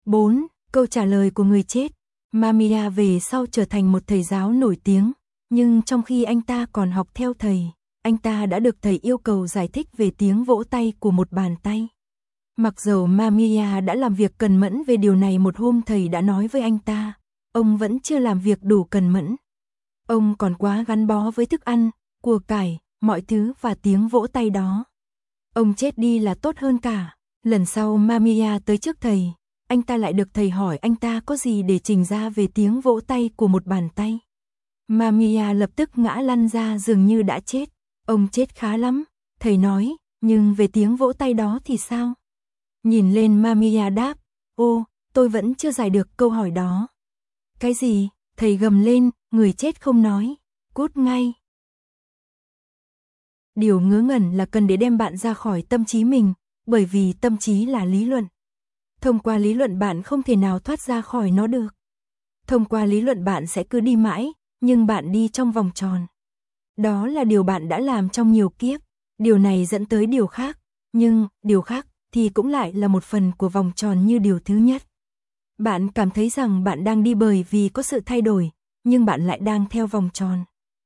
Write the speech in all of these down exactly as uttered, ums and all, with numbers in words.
bốn. Câu trả lời của người chết. Mamiya về sau trở thành một thầy giáo nổi tiếng, nhưng trong khi anh ta còn học theo thầy, anh ta đã được thầy yêu cầu giải thích về tiếng vỗ tay của một bàn tay. Mặc dầu Mamiya đã làm việc cần mẫn về điều này, một hôm thầy đã nói với anh ta, ông vẫn chưa làm việc đủ cần mẫn. Ông còn quá gắn bó với thức ăn, của cải, mọi thứ và tiếng vỗ tay đó. Ông chết đi là tốt hơn cả. Lần sau Mamiya tới trước thầy, anh ta lại được thầy hỏi anh ta có gì để trình ra về tiếng vỗ tay của một bàn tay. Mamiya lập tức ngã lăn ra dường như đã chết. Ông chết khá lắm, thầy nói, nhưng về tiếng vỗ tay đó thì sao? Nhìn lên Mamiya đáp, ô, tôi vẫn chưa giải được câu hỏi đó. Cái gì? Thầy gầm lên, người chết không nói, cút ngay. Điều ngớ ngẩn là cần để đem bạn ra khỏi tâm trí mình, bởi vì tâm trí là lý luận. Thông qua lý luận bạn không thể nào thoát ra khỏi nó được. Thông qua lý luận bạn sẽ cứ đi mãi, nhưng bạn đi trong vòng tròn. Đó là điều bạn đã làm trong nhiều kiếp, điều này dẫn tới điều khác, nhưng điều khác thì cũng lại là một phần của vòng tròn như điều thứ nhất. Bạn cảm thấy rằng bạn đang đi bởi vì có sự thay đổi, nhưng bạn lại đang theo vòng tròn.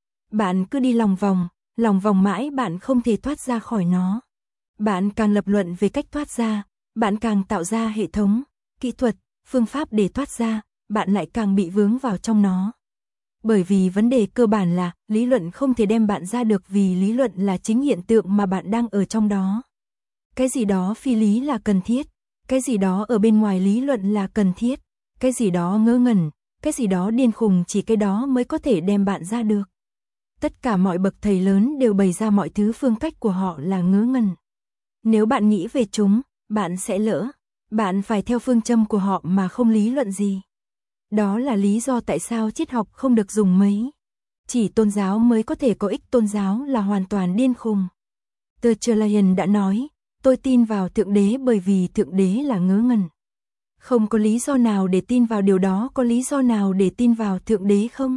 Bạn cứ đi lòng vòng, lòng vòng mãi bạn không thể thoát ra khỏi nó. Bạn càng lập luận về cách thoát ra, bạn càng tạo ra hệ thống, kỹ thuật, phương pháp để thoát ra, bạn lại càng bị vướng vào trong nó. Bởi vì vấn đề cơ bản là lý luận không thể đem bạn ra được, vì lý luận là chính hiện tượng mà bạn đang ở trong đó. Cái gì đó phi lý là cần thiết, cái gì đó ở bên ngoài lý luận là cần thiết, cái gì đó ngớ ngẩn, cái gì đó điên khùng, chỉ cái đó mới có thể đem bạn ra được. Tất cả mọi bậc thầy lớn đều bày ra mọi thứ, phương cách của họ là ngớ ngẩn. Nếu bạn nghĩ về chúng, bạn sẽ lỡ, bạn phải theo phương châm của họ mà không lý luận gì. Đó là lý do tại sao triết học không được dùng mấy. Chỉ tôn giáo mới có thể có ích, tôn giáo là hoàn toàn điên khùng. Tertullian đã nói, tôi tin vào Thượng Đế bởi vì Thượng Đế là ngớ ngẩn. Không có lý do nào để tin vào điều đó, có lý do nào để tin vào Thượng Đế không?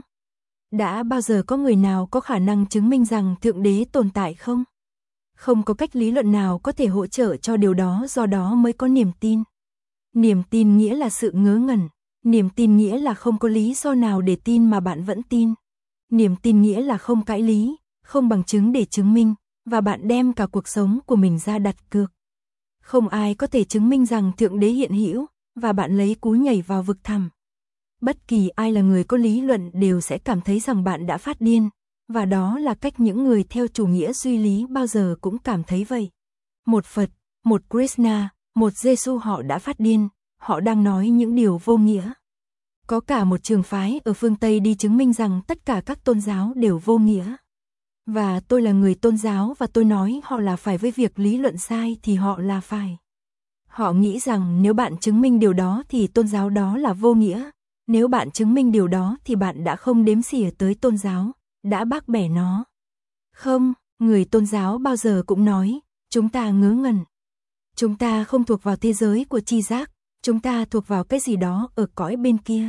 Đã bao giờ có người nào có khả năng chứng minh rằng Thượng Đế tồn tại không? Không có cách lý luận nào có thể hỗ trợ cho điều đó, do đó mới có niềm tin. Niềm tin nghĩa là sự ngớ ngẩn. Niềm tin nghĩa là không có lý do nào để tin mà bạn vẫn tin. Niềm tin nghĩa là không cãi lý, không bằng chứng để chứng minh, và bạn đem cả cuộc sống của mình ra đặt cược. Không ai có thể chứng minh rằng Thượng Đế hiện hữu, và bạn lấy cú nhảy vào vực thẳm. Bất kỳ ai là người có lý luận đều sẽ cảm thấy rằng bạn đã phát điên, và đó là cách những người theo chủ nghĩa duy lý bao giờ cũng cảm thấy vậy. Một Phật, một Krishna, một Giêsu, họ đã phát điên, họ đang nói những điều vô nghĩa. Có cả một trường phái ở phương Tây đi chứng minh rằng tất cả các tôn giáo đều vô nghĩa. Và tôi là người tôn giáo và tôi nói họ là phải với việc lý luận sai thì họ là phải. Họ nghĩ rằng nếu bạn chứng minh điều đó thì tôn giáo đó là vô nghĩa. Nếu bạn chứng minh điều đó thì bạn đã không đếm xỉa tới tôn giáo, đã bác bẻ nó. Không, người tôn giáo bao giờ cũng nói, chúng ta ngớ ngẩn. Chúng ta không thuộc vào thế giới của tri giác, chúng ta thuộc vào cái gì đó ở cõi bên kia.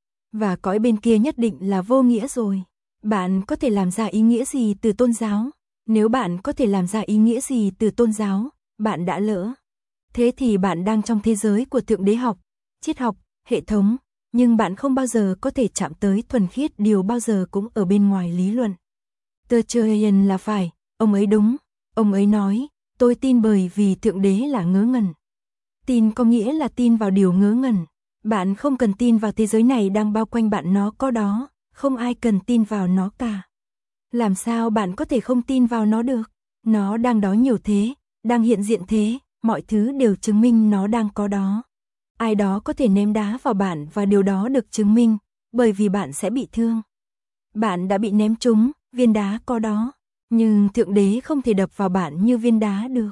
Và cõi bên kia nhất định là vô nghĩa rồi. Bạn có thể làm ra ý nghĩa gì từ tôn giáo? Nếu bạn có thể làm ra ý nghĩa gì từ tôn giáo, bạn đã lỡ. Thế thì bạn đang trong thế giới của Thượng Đế học, triết học, hệ thống, nhưng bạn không bao giờ có thể chạm tới thuần khiết, điều bao giờ cũng ở bên ngoài lý luận. Tertullian là phải, ông ấy đúng, ông ấy nói, tôi tin bởi vì Thượng Đế là ngớ ngẩn. Tin có nghĩa là tin vào điều ngớ ngẩn. Bạn không cần tin vào thế giới này đang bao quanh bạn, nó có đó, không ai cần tin vào nó cả. Làm sao bạn có thể không tin vào nó được? Nó đang đó nhiều thế, đang hiện diện thế, mọi thứ đều chứng minh nó đang có đó. Ai đó có thể ném đá vào bạn và điều đó được chứng minh, bởi vì bạn sẽ bị thương. Bạn đã bị ném trúng, viên đá có đó, nhưng Thượng Đế không thể đập vào bạn như viên đá được.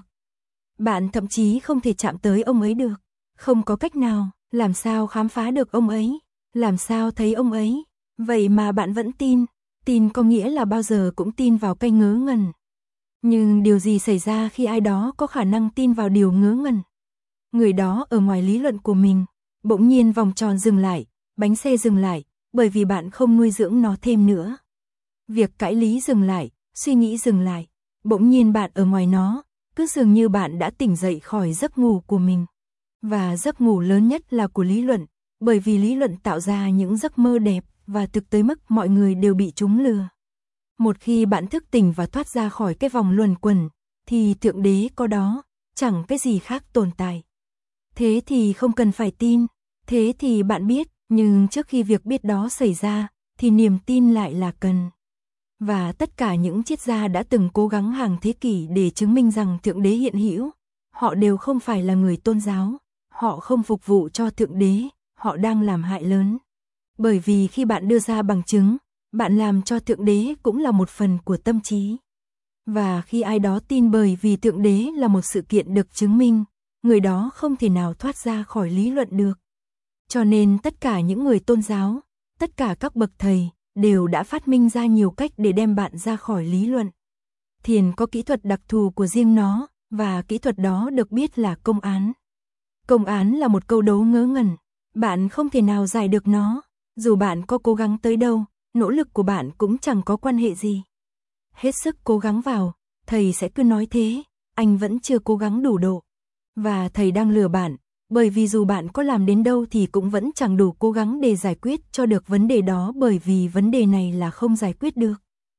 Bạn thậm chí không thể chạm tới ông ấy được, không có cách nào, làm sao khám phá được ông ấy, làm sao thấy ông ấy, vậy mà bạn vẫn tin. Tin có nghĩa là bao giờ cũng tin vào cái ngớ ngẩn. Nhưng điều gì xảy ra khi ai đó có khả năng tin vào điều ngớ ngẩn? Người đó ở ngoài lý luận của mình, bỗng nhiên vòng tròn dừng lại, bánh xe dừng lại, bởi vì bạn không nuôi dưỡng nó thêm nữa. Việc cãi lý dừng lại, suy nghĩ dừng lại, bỗng nhiên bạn ở ngoài nó, cứ dường như bạn đã tỉnh dậy khỏi giấc ngủ của mình. Và giấc ngủ lớn nhất là của lý luận, bởi vì lý luận tạo ra những giấc mơ đẹp và thực tới mức mọi người đều bị chúng lừa. Một khi bạn thức tỉnh và thoát ra khỏi cái vòng luẩn quẩn, thì thượng đế có đó, chẳng cái gì khác tồn tại. Thế thì không cần phải tin, thế thì bạn biết, nhưng trước khi việc biết đó xảy ra, thì niềm tin lại là cần. Và tất cả những triết gia đã từng cố gắng hàng thế kỷ để chứng minh rằng thượng đế hiện hữu, họ đều không phải là người tôn giáo, họ không phục vụ cho thượng đế, họ đang làm hại lớn. Bởi vì khi bạn đưa ra bằng chứng, bạn làm cho thượng đế cũng là một phần của tâm trí. Và khi ai đó tin bởi vì thượng đế là một sự kiện được chứng minh, người đó không thể nào thoát ra khỏi lý luận được. Cho nên tất cả những người tôn giáo, tất cả các bậc thầy, đều đã phát minh ra nhiều cách để đem bạn ra khỏi lý luận. Thiền có kỹ thuật đặc thù của riêng nó, và kỹ thuật đó được biết là công án. Công án là một câu đố ngớ ngẩn, bạn không thể nào giải được nó, dù bạn có cố gắng tới đâu, nỗ lực của bạn cũng chẳng có quan hệ gì. Hết sức cố gắng vào, thầy sẽ cứ nói thế, anh vẫn chưa cố gắng đủ độ. Và thầy đang lừa bạn, bởi vì dù bạn có làm đến đâu thì cũng vẫn chẳng đủ cố gắng để giải quyết cho được vấn đề đó, bởi vì vấn đề này là không giải quyết được.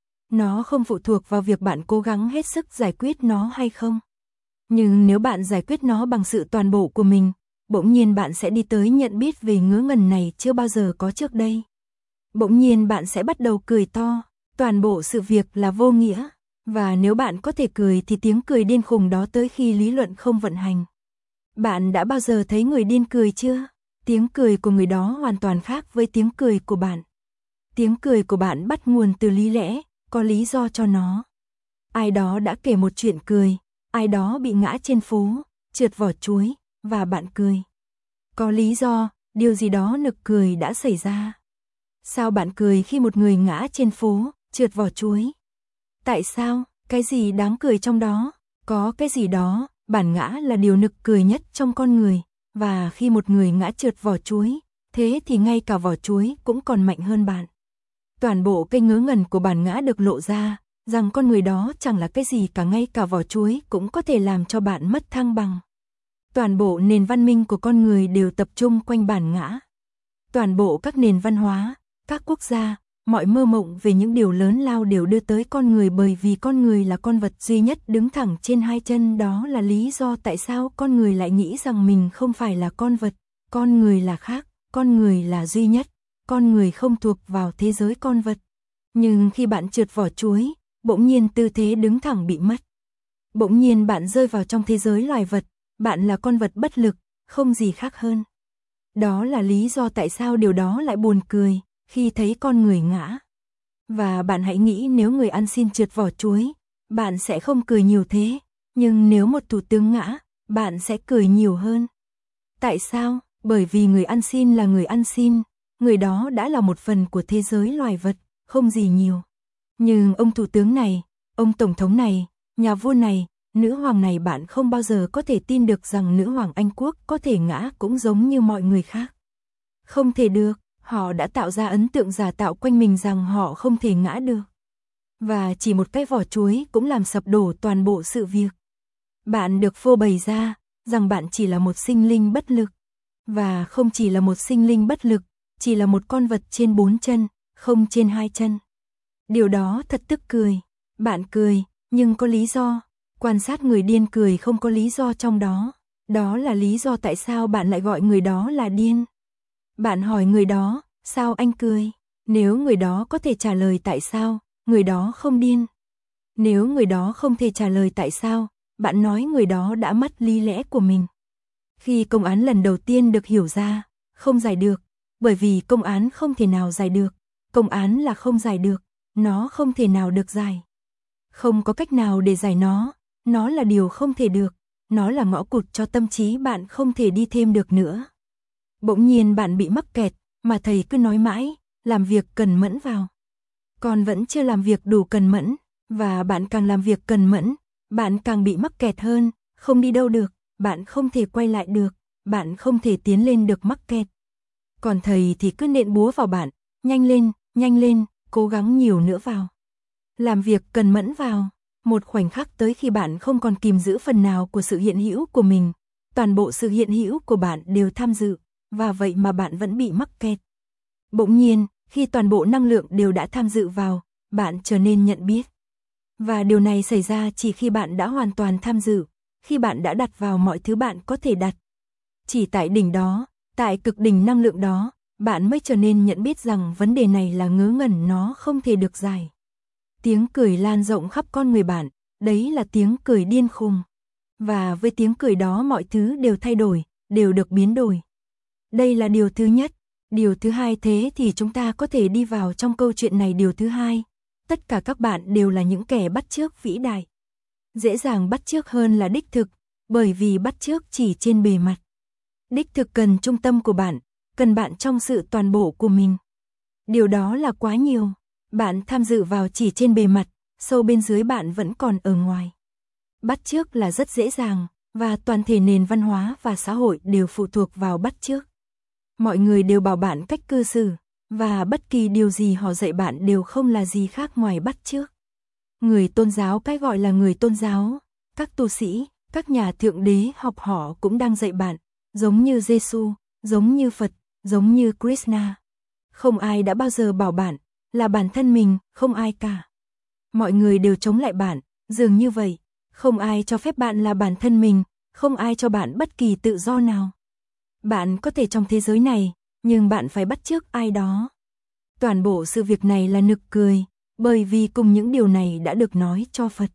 Nó không phụ thuộc vào việc bạn cố gắng hết sức giải quyết nó hay không. Nhưng nếu bạn giải quyết nó bằng sự toàn bộ của mình, bỗng nhiên bạn sẽ đi tới nhận biết về ngớ ngẩn này chưa bao giờ có trước đây. Bỗng nhiên bạn sẽ bắt đầu cười to, toàn bộ sự việc là vô nghĩa. Và nếu bạn có thể cười thì tiếng cười điên khùng đó tới khi lý luận không vận hành. Bạn đã bao giờ thấy người điên cười chưa? Tiếng cười của người đó hoàn toàn khác với tiếng cười của bạn. Tiếng cười của bạn bắt nguồn từ lý lẽ, có lý do cho nó. Ai đó đã kể một chuyện cười, ai đó bị ngã trên phố, trượt vỏ chuối, và bạn cười. Có lý do, điều gì đó nực cười đã xảy ra. Sao bạn cười khi một người ngã trên phố, trượt vỏ chuối? Tại sao? Cái gì đáng cười trong đó? Có cái gì đó, bản ngã là điều nực cười nhất trong con người, và khi một người ngã trượt vỏ chuối, thế thì ngay cả vỏ chuối cũng còn mạnh hơn bạn. Toàn bộ cái ngớ ngẩn của bản ngã được lộ ra, rằng con người đó chẳng là cái gì cả, ngay cả vỏ chuối cũng có thể làm cho bạn mất thăng bằng. Toàn bộ nền văn minh của con người đều tập trung quanh bản ngã. Toàn bộ các nền văn hóa, các quốc gia, mọi mơ mộng về những điều lớn lao đều đưa tới con người, bởi vì con người là con vật duy nhất đứng thẳng trên hai chân. Đó là lý do tại sao con người lại nghĩ rằng mình không phải là con vật, con người là khác, con người là duy nhất, con người không thuộc vào thế giới con vật. Nhưng khi bạn trượt vỏ chuối, bỗng nhiên tư thế đứng thẳng bị mất. Bỗng nhiên bạn rơi vào trong thế giới loài vật, bạn là con vật bất lực, không gì khác hơn. Đó là lý do tại sao điều đó lại buồn cười khi thấy con người ngã. Và bạn hãy nghĩ nếu người ăn xin trượt vỏ chuối, bạn sẽ không cười nhiều thế, nhưng nếu một thủ tướng ngã, bạn sẽ cười nhiều hơn. Tại sao? Bởi vì người ăn xin là người ăn xin, người đó đã là một phần của thế giới loài vật, không gì nhiều. Nhưng ông thủ tướng này, ông tổng thống này, nhà vua này, nữ hoàng này, bạn không bao giờ có thể tin được rằng nữ hoàng Anh Quốc có thể ngã cũng giống như mọi người khác. Không thể được, họ đã tạo ra ấn tượng giả tạo quanh mình rằng họ không thể ngã được. Và chỉ một cái vỏ chuối cũng làm sập đổ toàn bộ sự việc. Bạn được phô bày ra rằng bạn chỉ là một sinh linh bất lực. Và không chỉ là một sinh linh bất lực, chỉ là một con vật trên bốn chân, không trên hai chân. Điều đó thật tức cười. Bạn cười, nhưng có lý do. Quan sát người điên cười không có lý do trong đó. Đó là lý do tại sao bạn lại gọi người đó là điên. Bạn hỏi người đó, sao anh cười? Nếu người đó có thể trả lời tại sao, người đó không điên. Nếu người đó không thể trả lời tại sao, bạn nói người đó đã mất lý lẽ của mình. Khi công án lần đầu tiên được hiểu ra, không giải được, bởi vì công án không thể nào giải được. Công án là không giải được, nó không thể nào được giải. Không có cách nào để giải nó, nó là điều không thể được, nó là ngõ cụt cho tâm trí bạn không thể đi thêm được nữa. Bỗng nhiên bạn bị mắc kẹt, mà thầy cứ nói mãi, làm việc cần mẫn vào. Còn vẫn chưa làm việc đủ cần mẫn, và bạn càng làm việc cần mẫn, bạn càng bị mắc kẹt hơn, không đi đâu được, bạn không thể quay lại được, bạn không thể tiến lên được, mắc kẹt. Còn thầy thì cứ nện búa vào bạn, nhanh lên, nhanh lên, cố gắng nhiều nữa vào. Làm việc cần mẫn vào, một khoảnh khắc tới khi bạn không còn kìm giữ phần nào của sự hiện hữu của mình, toàn bộ sự hiện hữu của bạn đều tham dự, và vậy mà bạn vẫn bị mắc kẹt. Bỗng nhiên, khi toàn bộ năng lượng đều đã tham dự vào, bạn trở nên nhận biết. Và điều này xảy ra chỉ khi bạn đã hoàn toàn tham dự, khi bạn đã đặt vào mọi thứ bạn có thể đặt. Chỉ tại đỉnh đó, tại cực đỉnh năng lượng đó, bạn mới trở nên nhận biết rằng vấn đề này là ngớ ngẩn, nó không thể được giải. Tiếng cười lan rộng khắp con người bạn, đấy là tiếng cười điên khùng. Và với tiếng cười đó mọi thứ đều thay đổi, đều được biến đổi. Đây là điều thứ nhất. Điều thứ hai, thế thì chúng ta có thể đi vào trong câu chuyện này. Điều thứ hai, tất cả các bạn đều là những kẻ bắt chước vĩ đại. Dễ dàng bắt chước hơn là đích thực, bởi vì bắt chước chỉ trên bề mặt. Đích thực cần trung tâm của bạn, cần bạn trong sự toàn bộ của mình. Điều đó là quá nhiều. Bạn tham dự vào chỉ trên bề mặt, sâu bên dưới bạn vẫn còn ở ngoài. Bắt chước là rất dễ dàng, và toàn thể nền văn hóa và xã hội đều phụ thuộc vào bắt chước. Mọi người đều bảo bạn cách cư xử, và bất kỳ điều gì họ dạy bạn đều không là gì khác ngoài bắt chước. Người tôn giáo, cái gọi là người tôn giáo, các tu sĩ, các nhà thượng đế học họ cũng đang dạy bạn, giống như Giêsu, giống như Phật, giống như Krishna. Không ai đã bao giờ bảo bạn là bản thân mình, không ai cả. Mọi người đều chống lại bạn, dường như vậy. Không ai cho phép bạn là bản thân mình, không ai cho bạn bất kỳ tự do nào. Bạn có thể trong thế giới này, nhưng bạn phải bắt chước ai đó. Toàn bộ sự việc này là nực cười, bởi vì cùng những điều này đã được nói cho Phật.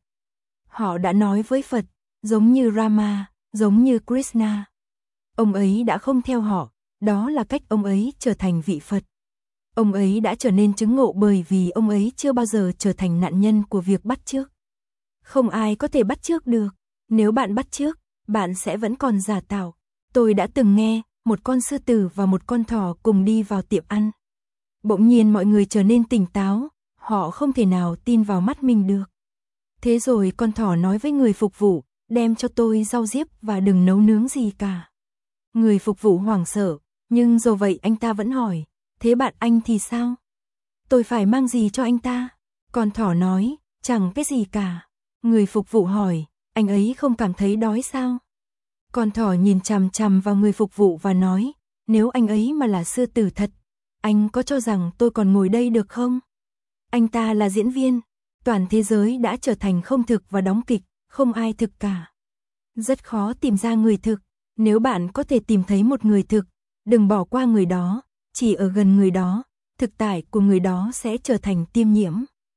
Họ đã nói với Phật, giống như Rama, giống như Krishna. Ông ấy đã không theo họ, đó là cách ông ấy trở thành vị Phật. Ông ấy đã trở nên chứng ngộ bởi vì ông ấy chưa bao giờ trở thành nạn nhân của việc bắt chước. Không ai có thể bắt chước được. Nếu bạn bắt chước, bạn sẽ vẫn còn giả tạo. Tôi đã từng nghe, một con sư tử và một con thỏ cùng đi vào tiệm ăn. Bỗng nhiên mọi người trở nên tỉnh táo, họ không thể nào tin vào mắt mình được. Thế rồi con thỏ nói với người phục vụ, đem cho tôi rau diếp và đừng nấu nướng gì cả. Người phục vụ hoảng sợ, nhưng dù vậy anh ta vẫn hỏi, thế bạn anh thì sao? Tôi phải mang gì cho anh ta? Con thỏ nói, chẳng cái gì cả. Người phục vụ hỏi, anh ấy không cảm thấy đói sao? Con thỏ nhìn chằm chằm vào người phục vụ và nói, nếu anh ấy mà là sư tử thật, anh có cho rằng tôi còn ngồi đây được không? Anh ta là diễn viên, toàn thế giới đã trở thành không thực và đóng kịch, không ai thực cả. Rất khó tìm ra người thực, nếu bạn có thể tìm thấy một người thực, đừng bỏ qua người đó, chỉ ở gần người đó, thực tại của người đó sẽ trở thành tiêm nhiễm.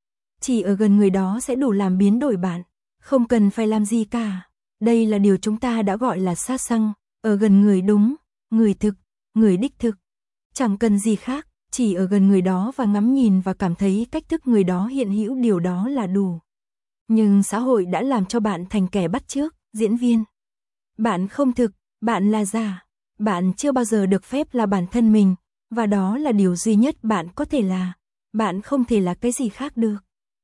Chỉ ở gần người đó sẽ đủ làm biến đổi bạn, không cần phải làm gì cả. Đây là điều chúng ta đã gọi là sát sanh, ở gần người đúng, người thực, người đích thực. Chẳng cần gì khác, chỉ ở gần người đó và ngắm nhìn và cảm thấy cách thức người đó hiện hữu, điều đó là đủ. Nhưng xã hội đã làm cho bạn thành kẻ bắt chước, diễn viên. Bạn không thực, bạn là giả. Bạn chưa bao giờ được phép là bản thân mình, và đó là điều duy nhất bạn có thể là. Bạn không thể là cái gì khác được.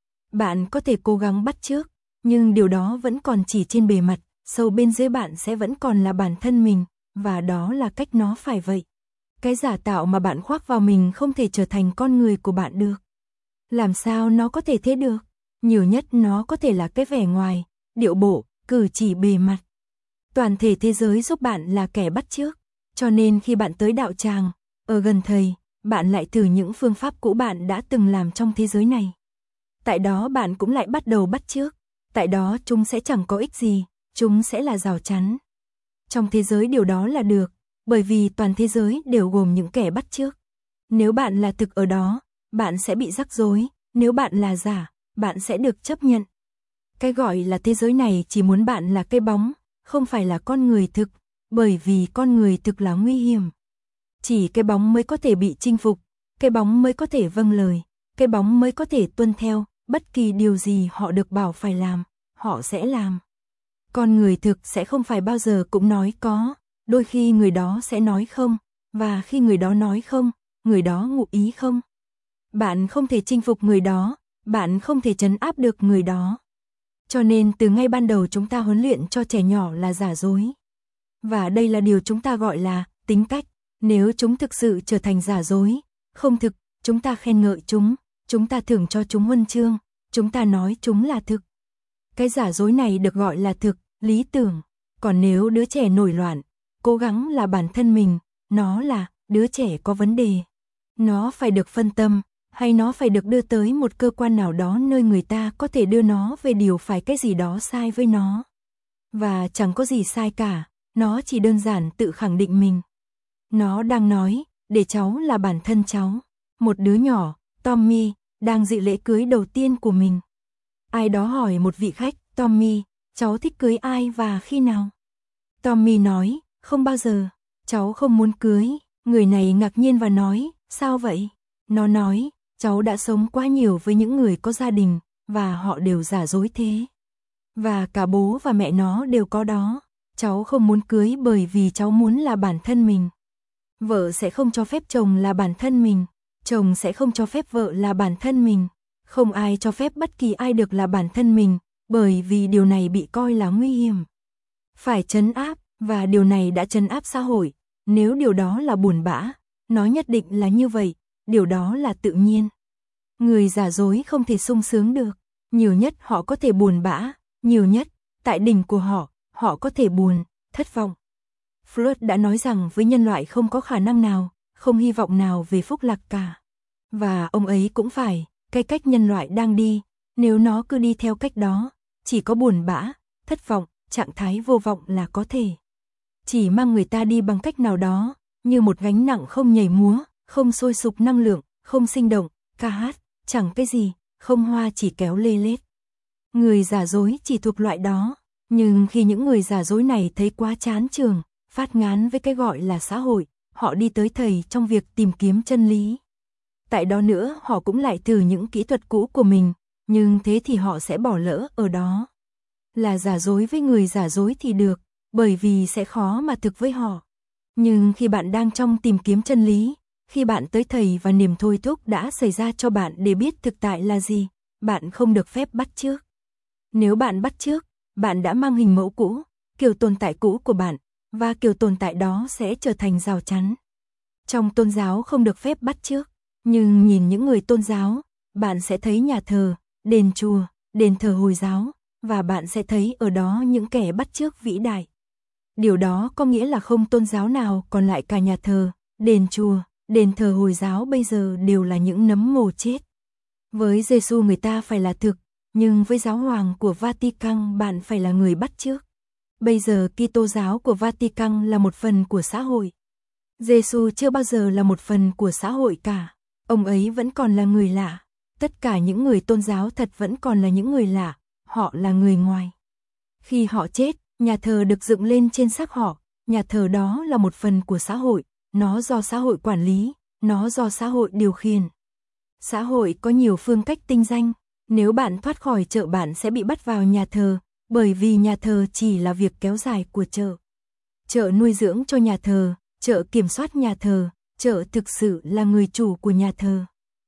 Bạn có thể cố gắng bắt chước, nhưng điều đó vẫn còn chỉ trên bề mặt, sâu bên dưới bạn sẽ vẫn còn là bản thân mình, và đó là cách nó phải vậy. Cái giả tạo mà bạn khoác vào mình không thể trở thành con người của bạn được. Làm sao nó có thể thế được? Nhiều nhất nó có thể là cái vẻ ngoài, điệu bộ, cử chỉ bề mặt. Toàn thể thế giới giúp bạn là kẻ bắt chước, cho nên khi bạn tới đạo tràng, ở gần thầy, bạn lại thử những phương pháp cũ bạn đã từng làm trong thế giới này. Tại đó bạn cũng lại bắt đầu bắt chước, tại đó chúng sẽ chẳng có ích gì, chúng sẽ là rào chắn. Trong thế giới điều đó là được, bởi vì toàn thế giới đều gồm những kẻ bắt chước. Nếu bạn là thực ở đó, bạn sẽ bị rắc rối, nếu bạn là giả, bạn sẽ được chấp nhận. Cái gọi là thế giới này chỉ muốn bạn là cây bóng, không phải là con người thực, bởi vì con người thực là nguy hiểm. Chỉ cái bóng mới có thể bị chinh phục, cái bóng mới có thể vâng lời, cái bóng mới có thể tuân theo, bất kỳ điều gì họ được bảo phải làm, họ sẽ làm. Con người thực sẽ không phải bao giờ cũng nói có, đôi khi người đó sẽ nói không, và khi người đó nói không, người đó ngụ ý không. Bạn không thể chinh phục người đó, bạn không thể trấn áp được người đó. Cho nên từ ngay ban đầu chúng ta huấn luyện cho trẻ nhỏ là giả dối. Và đây là điều chúng ta gọi là tính cách. Nếu chúng thực sự trở thành giả dối, không thực, chúng ta khen ngợi chúng, chúng ta thưởng cho chúng huân chương, chúng ta nói chúng là thực. Cái giả dối này được gọi là thực, lý tưởng. Còn nếu đứa trẻ nổi loạn, cố gắng là bản thân mình, nó là đứa trẻ có vấn đề. Nó phải được phân tâm, hay nó phải được đưa tới một cơ quan nào đó nơi người ta có thể đưa nó về điều phải cái gì đó sai với nó. Và chẳng có gì sai cả, nó chỉ đơn giản tự khẳng định mình. Nó đang nói, để cháu là bản thân cháu. Một đứa nhỏ, Tommy, đang dự lễ cưới đầu tiên của mình. Ai đó hỏi một vị khách, Tommy, cháu thích cưới ai và khi nào? Tommy nói, không bao giờ, cháu không muốn cưới. Người này ngạc nhiên và nói, sao vậy? Nó nói, cháu đã sống quá nhiều với những người có gia đình, và họ đều giả dối thế. Và cả bố và mẹ nó đều có đó. Cháu không muốn cưới bởi vì cháu muốn là bản thân mình. Vợ sẽ không cho phép chồng là bản thân mình. Chồng sẽ không cho phép vợ là bản thân mình. Không ai cho phép bất kỳ ai được là bản thân mình, bởi vì điều này bị coi là nguy hiểm. Phải trấn áp, và điều này đã trấn áp xã hội. Nếu điều đó là buồn bã, nó nhất định là như vậy, điều đó là tự nhiên. Người giả dối không thể sung sướng được, nhiều nhất họ có thể buồn bã, nhiều nhất, tại đỉnh của họ, họ có thể buồn, thất vọng. Freud đã nói rằng với nhân loại không có khả năng nào, không hy vọng nào về phúc lạc cả. Và ông ấy cũng phải, cái cách nhân loại đang đi, nếu nó cứ đi theo cách đó, chỉ có buồn bã, thất vọng, trạng thái vô vọng là có thể. Chỉ mang người ta đi bằng cách nào đó, như một gánh nặng không nhảy múa, không sôi sục năng lượng, không sinh động, ca hát, chẳng cái gì, không hoa chỉ kéo lê lết. Người giả dối chỉ thuộc loại đó, nhưng khi những người giả dối này thấy quá chán trường, phát ngán với cái gọi là xã hội, họ đi tới thầy trong việc tìm kiếm chân lý. Tại đó nữa họ cũng lại thử những kỹ thuật cũ của mình, nhưng thế thì họ sẽ bỏ lỡ ở đó. Là giả dối với người giả dối thì được, bởi vì sẽ khó mà thực với họ. Nhưng khi bạn đang trong tìm kiếm chân lý, khi bạn tới thầy và niềm thôi thúc đã xảy ra cho bạn để biết thực tại là gì, bạn không được phép bắt chước. Nếu bạn bắt chước, bạn đã mang hình mẫu cũ, kiểu tồn tại cũ của bạn, và kiểu tồn tại đó sẽ trở thành rào chắn. Trong tôn giáo không được phép bắt chước, nhưng nhìn những người tôn giáo, bạn sẽ thấy nhà thờ, đền chùa, đền thờ Hồi giáo, và bạn sẽ thấy ở đó những kẻ bắt chước vĩ đại. Điều đó có nghĩa là không tôn giáo nào còn lại cả nhà thờ, đền chùa, đền thờ Hồi giáo bây giờ đều là những nấm mồ chết. Với Giêsu người ta phải là thực, nhưng với giáo hoàng của Vatican bạn phải là người bắt chước. Bây giờ Kitô giáo của Vatican là một phần của xã hội. Giêsu chưa bao giờ là một phần của xã hội cả. Ông ấy vẫn còn là người lạ. Tất cả những người tôn giáo thật vẫn còn là những người lạ. Họ là người ngoài. Khi họ chết, nhà thờ được dựng lên trên xác họ. Nhà thờ đó là một phần của xã hội. Nó do xã hội quản lý. Nó do xã hội điều khiển. Xã hội có nhiều phương cách tinh danh. Nếu bạn thoát khỏi chợ bạn sẽ bị bắt vào nhà thờ. Bởi vì nhà thờ chỉ là việc kéo dài của chợ. Chợ nuôi dưỡng cho nhà thờ, chợ kiểm soát nhà thờ, chợ thực sự là người chủ của nhà thờ.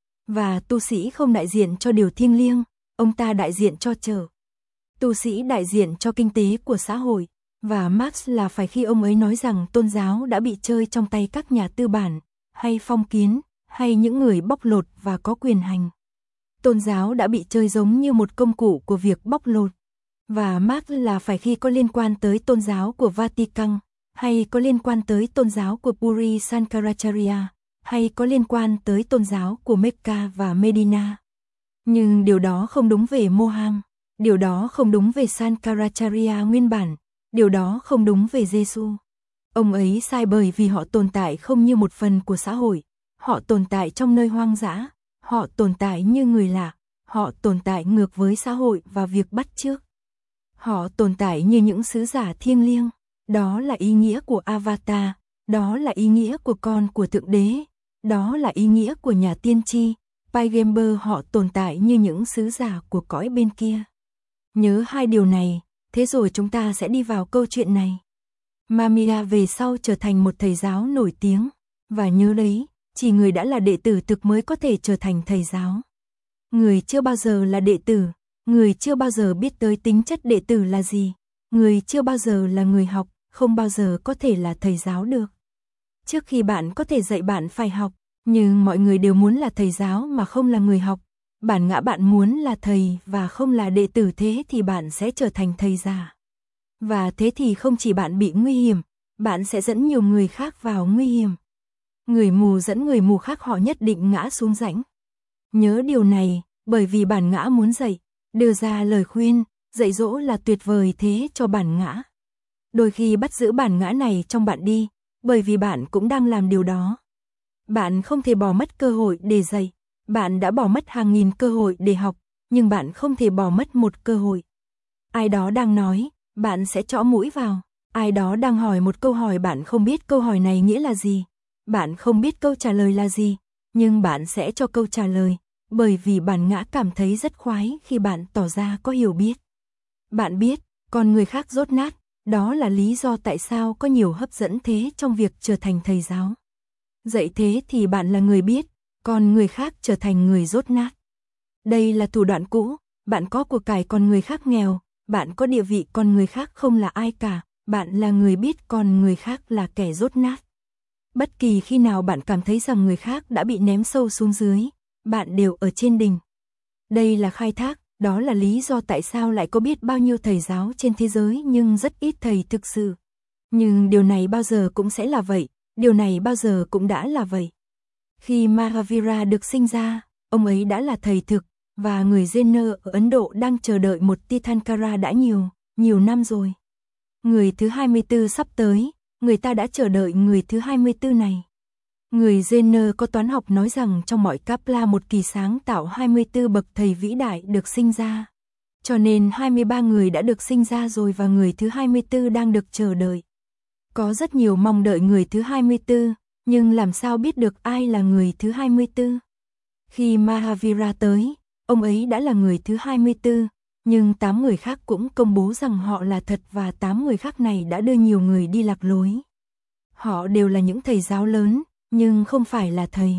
Và tu sĩ không đại diện cho điều thiêng liêng, ông ta đại diện cho chợ. Tu sĩ đại diện cho kinh tế của xã hội, và Marx là phải khi ông ấy nói rằng tôn giáo đã bị chơi trong tay các nhà tư bản, hay phong kiến, hay những người bóc lột và có quyền hành. Tôn giáo đã bị chơi giống như một công cụ của việc bóc lột. Và Marx là phải khi có liên quan tới tôn giáo của Vatican, hay có liên quan tới tôn giáo của Puri Sankaracharya, hay có liên quan tới tôn giáo của Mecca và Medina. Nhưng điều đó không đúng về Moham, điều đó không đúng về Sankaracharya nguyên bản, điều đó không đúng về Giêsu. Ông ấy sai bởi vì họ tồn tại không như một phần của xã hội, họ tồn tại trong nơi hoang dã, họ tồn tại như người lạ, họ tồn tại ngược với xã hội và việc bắt chước. Họ tồn tại như những sứ giả thiêng liêng, đó là ý nghĩa của Avatar, đó là ý nghĩa của con của Thượng Đế, đó là ý nghĩa của nhà tiên tri, Paigamber. Họ tồn tại như những sứ giả của cõi bên kia. Nhớ hai điều này, thế rồi chúng ta sẽ đi vào câu chuyện này. Mamiya về sau trở thành một thầy giáo nổi tiếng, và nhớ đấy, chỉ người đã là đệ tử thực mới có thể trở thành thầy giáo. Người chưa bao giờ là đệ tử, người chưa bao giờ biết tới tính chất đệ tử là gì, người chưa bao giờ là người học, không bao giờ có thể là thầy giáo được. Trước khi bạn có thể dạy bạn phải học, nhưng mọi người đều muốn là thầy giáo mà không là người học. Bản ngã bạn muốn là thầy và không là đệ tử, thế thì bạn sẽ trở thành thầy giả. Và thế thì không chỉ bạn bị nguy hiểm, bạn sẽ dẫn nhiều người khác vào nguy hiểm. Người mù dẫn người mù khác họ nhất định ngã xuống rãnh. Nhớ điều này, bởi vì bản ngã muốn dạy, đưa ra lời khuyên, dạy dỗ là tuyệt vời thế cho bản ngã. Đôi khi bắt giữ bản ngã này trong bạn đi, bởi vì bạn cũng đang làm điều đó. Bạn không thể bỏ mất cơ hội để dạy, bạn đã bỏ mất hàng nghìn cơ hội để học, nhưng bạn không thể bỏ mất một cơ hội. Ai đó đang nói, bạn sẽ chõ mũi vào. Ai đó đang hỏi một câu hỏi bạn không biết câu hỏi này nghĩa là gì. Bạn không biết câu trả lời là gì, nhưng bạn sẽ cho câu trả lời, bởi vì bản ngã cảm thấy rất khoái khi bạn tỏ ra có hiểu biết. Bạn biết, còn người khác dốt nát, đó là lý do tại sao có nhiều hấp dẫn thế trong việc trở thành thầy giáo. Dạy thế thì bạn là người biết, còn người khác trở thành người dốt nát. Đây là thủ đoạn cũ, bạn có của cải còn người khác nghèo, bạn có địa vị còn người khác không là ai cả, bạn là người biết còn người khác là kẻ dốt nát. Bất kỳ khi nào bạn cảm thấy rằng người khác đã bị ném sâu xuống dưới, bạn đều ở trên đỉnh. Đây là khai thác, đó là lý do tại sao lại có biết bao nhiêu thầy giáo trên thế giới nhưng rất ít thầy thực sự. Nhưng điều này bao giờ cũng sẽ là vậy, điều này bao giờ cũng đã là vậy. Khi Mahavira được sinh ra, ông ấy đã là thầy thực, và người Jaina ở Ấn Độ đang chờ đợi một Tirthankara đã nhiều, nhiều năm rồi. Người thứ hai mươi tư sắp tới, người ta đã chờ đợi người thứ hai mươi tư này. Người Jaina có toán học nói rằng trong mọi Kapla một kỳ sáng tạo hai mươi tư bậc thầy vĩ đại được sinh ra. Cho nên hai mươi ba người đã được sinh ra rồi và người thứ hai mươi tư đang được chờ đợi. Có rất nhiều mong đợi người thứ hai mươi tư, nhưng làm sao biết được ai là người thứ hai mươi tư? Khi Mahavira tới, ông ấy đã là người thứ hai mươi tư, nhưng tám người khác cũng công bố rằng họ là thật và tám người khác này đã đưa nhiều người đi lạc lối. Họ đều là những thầy giáo lớn, nhưng không phải là thầy.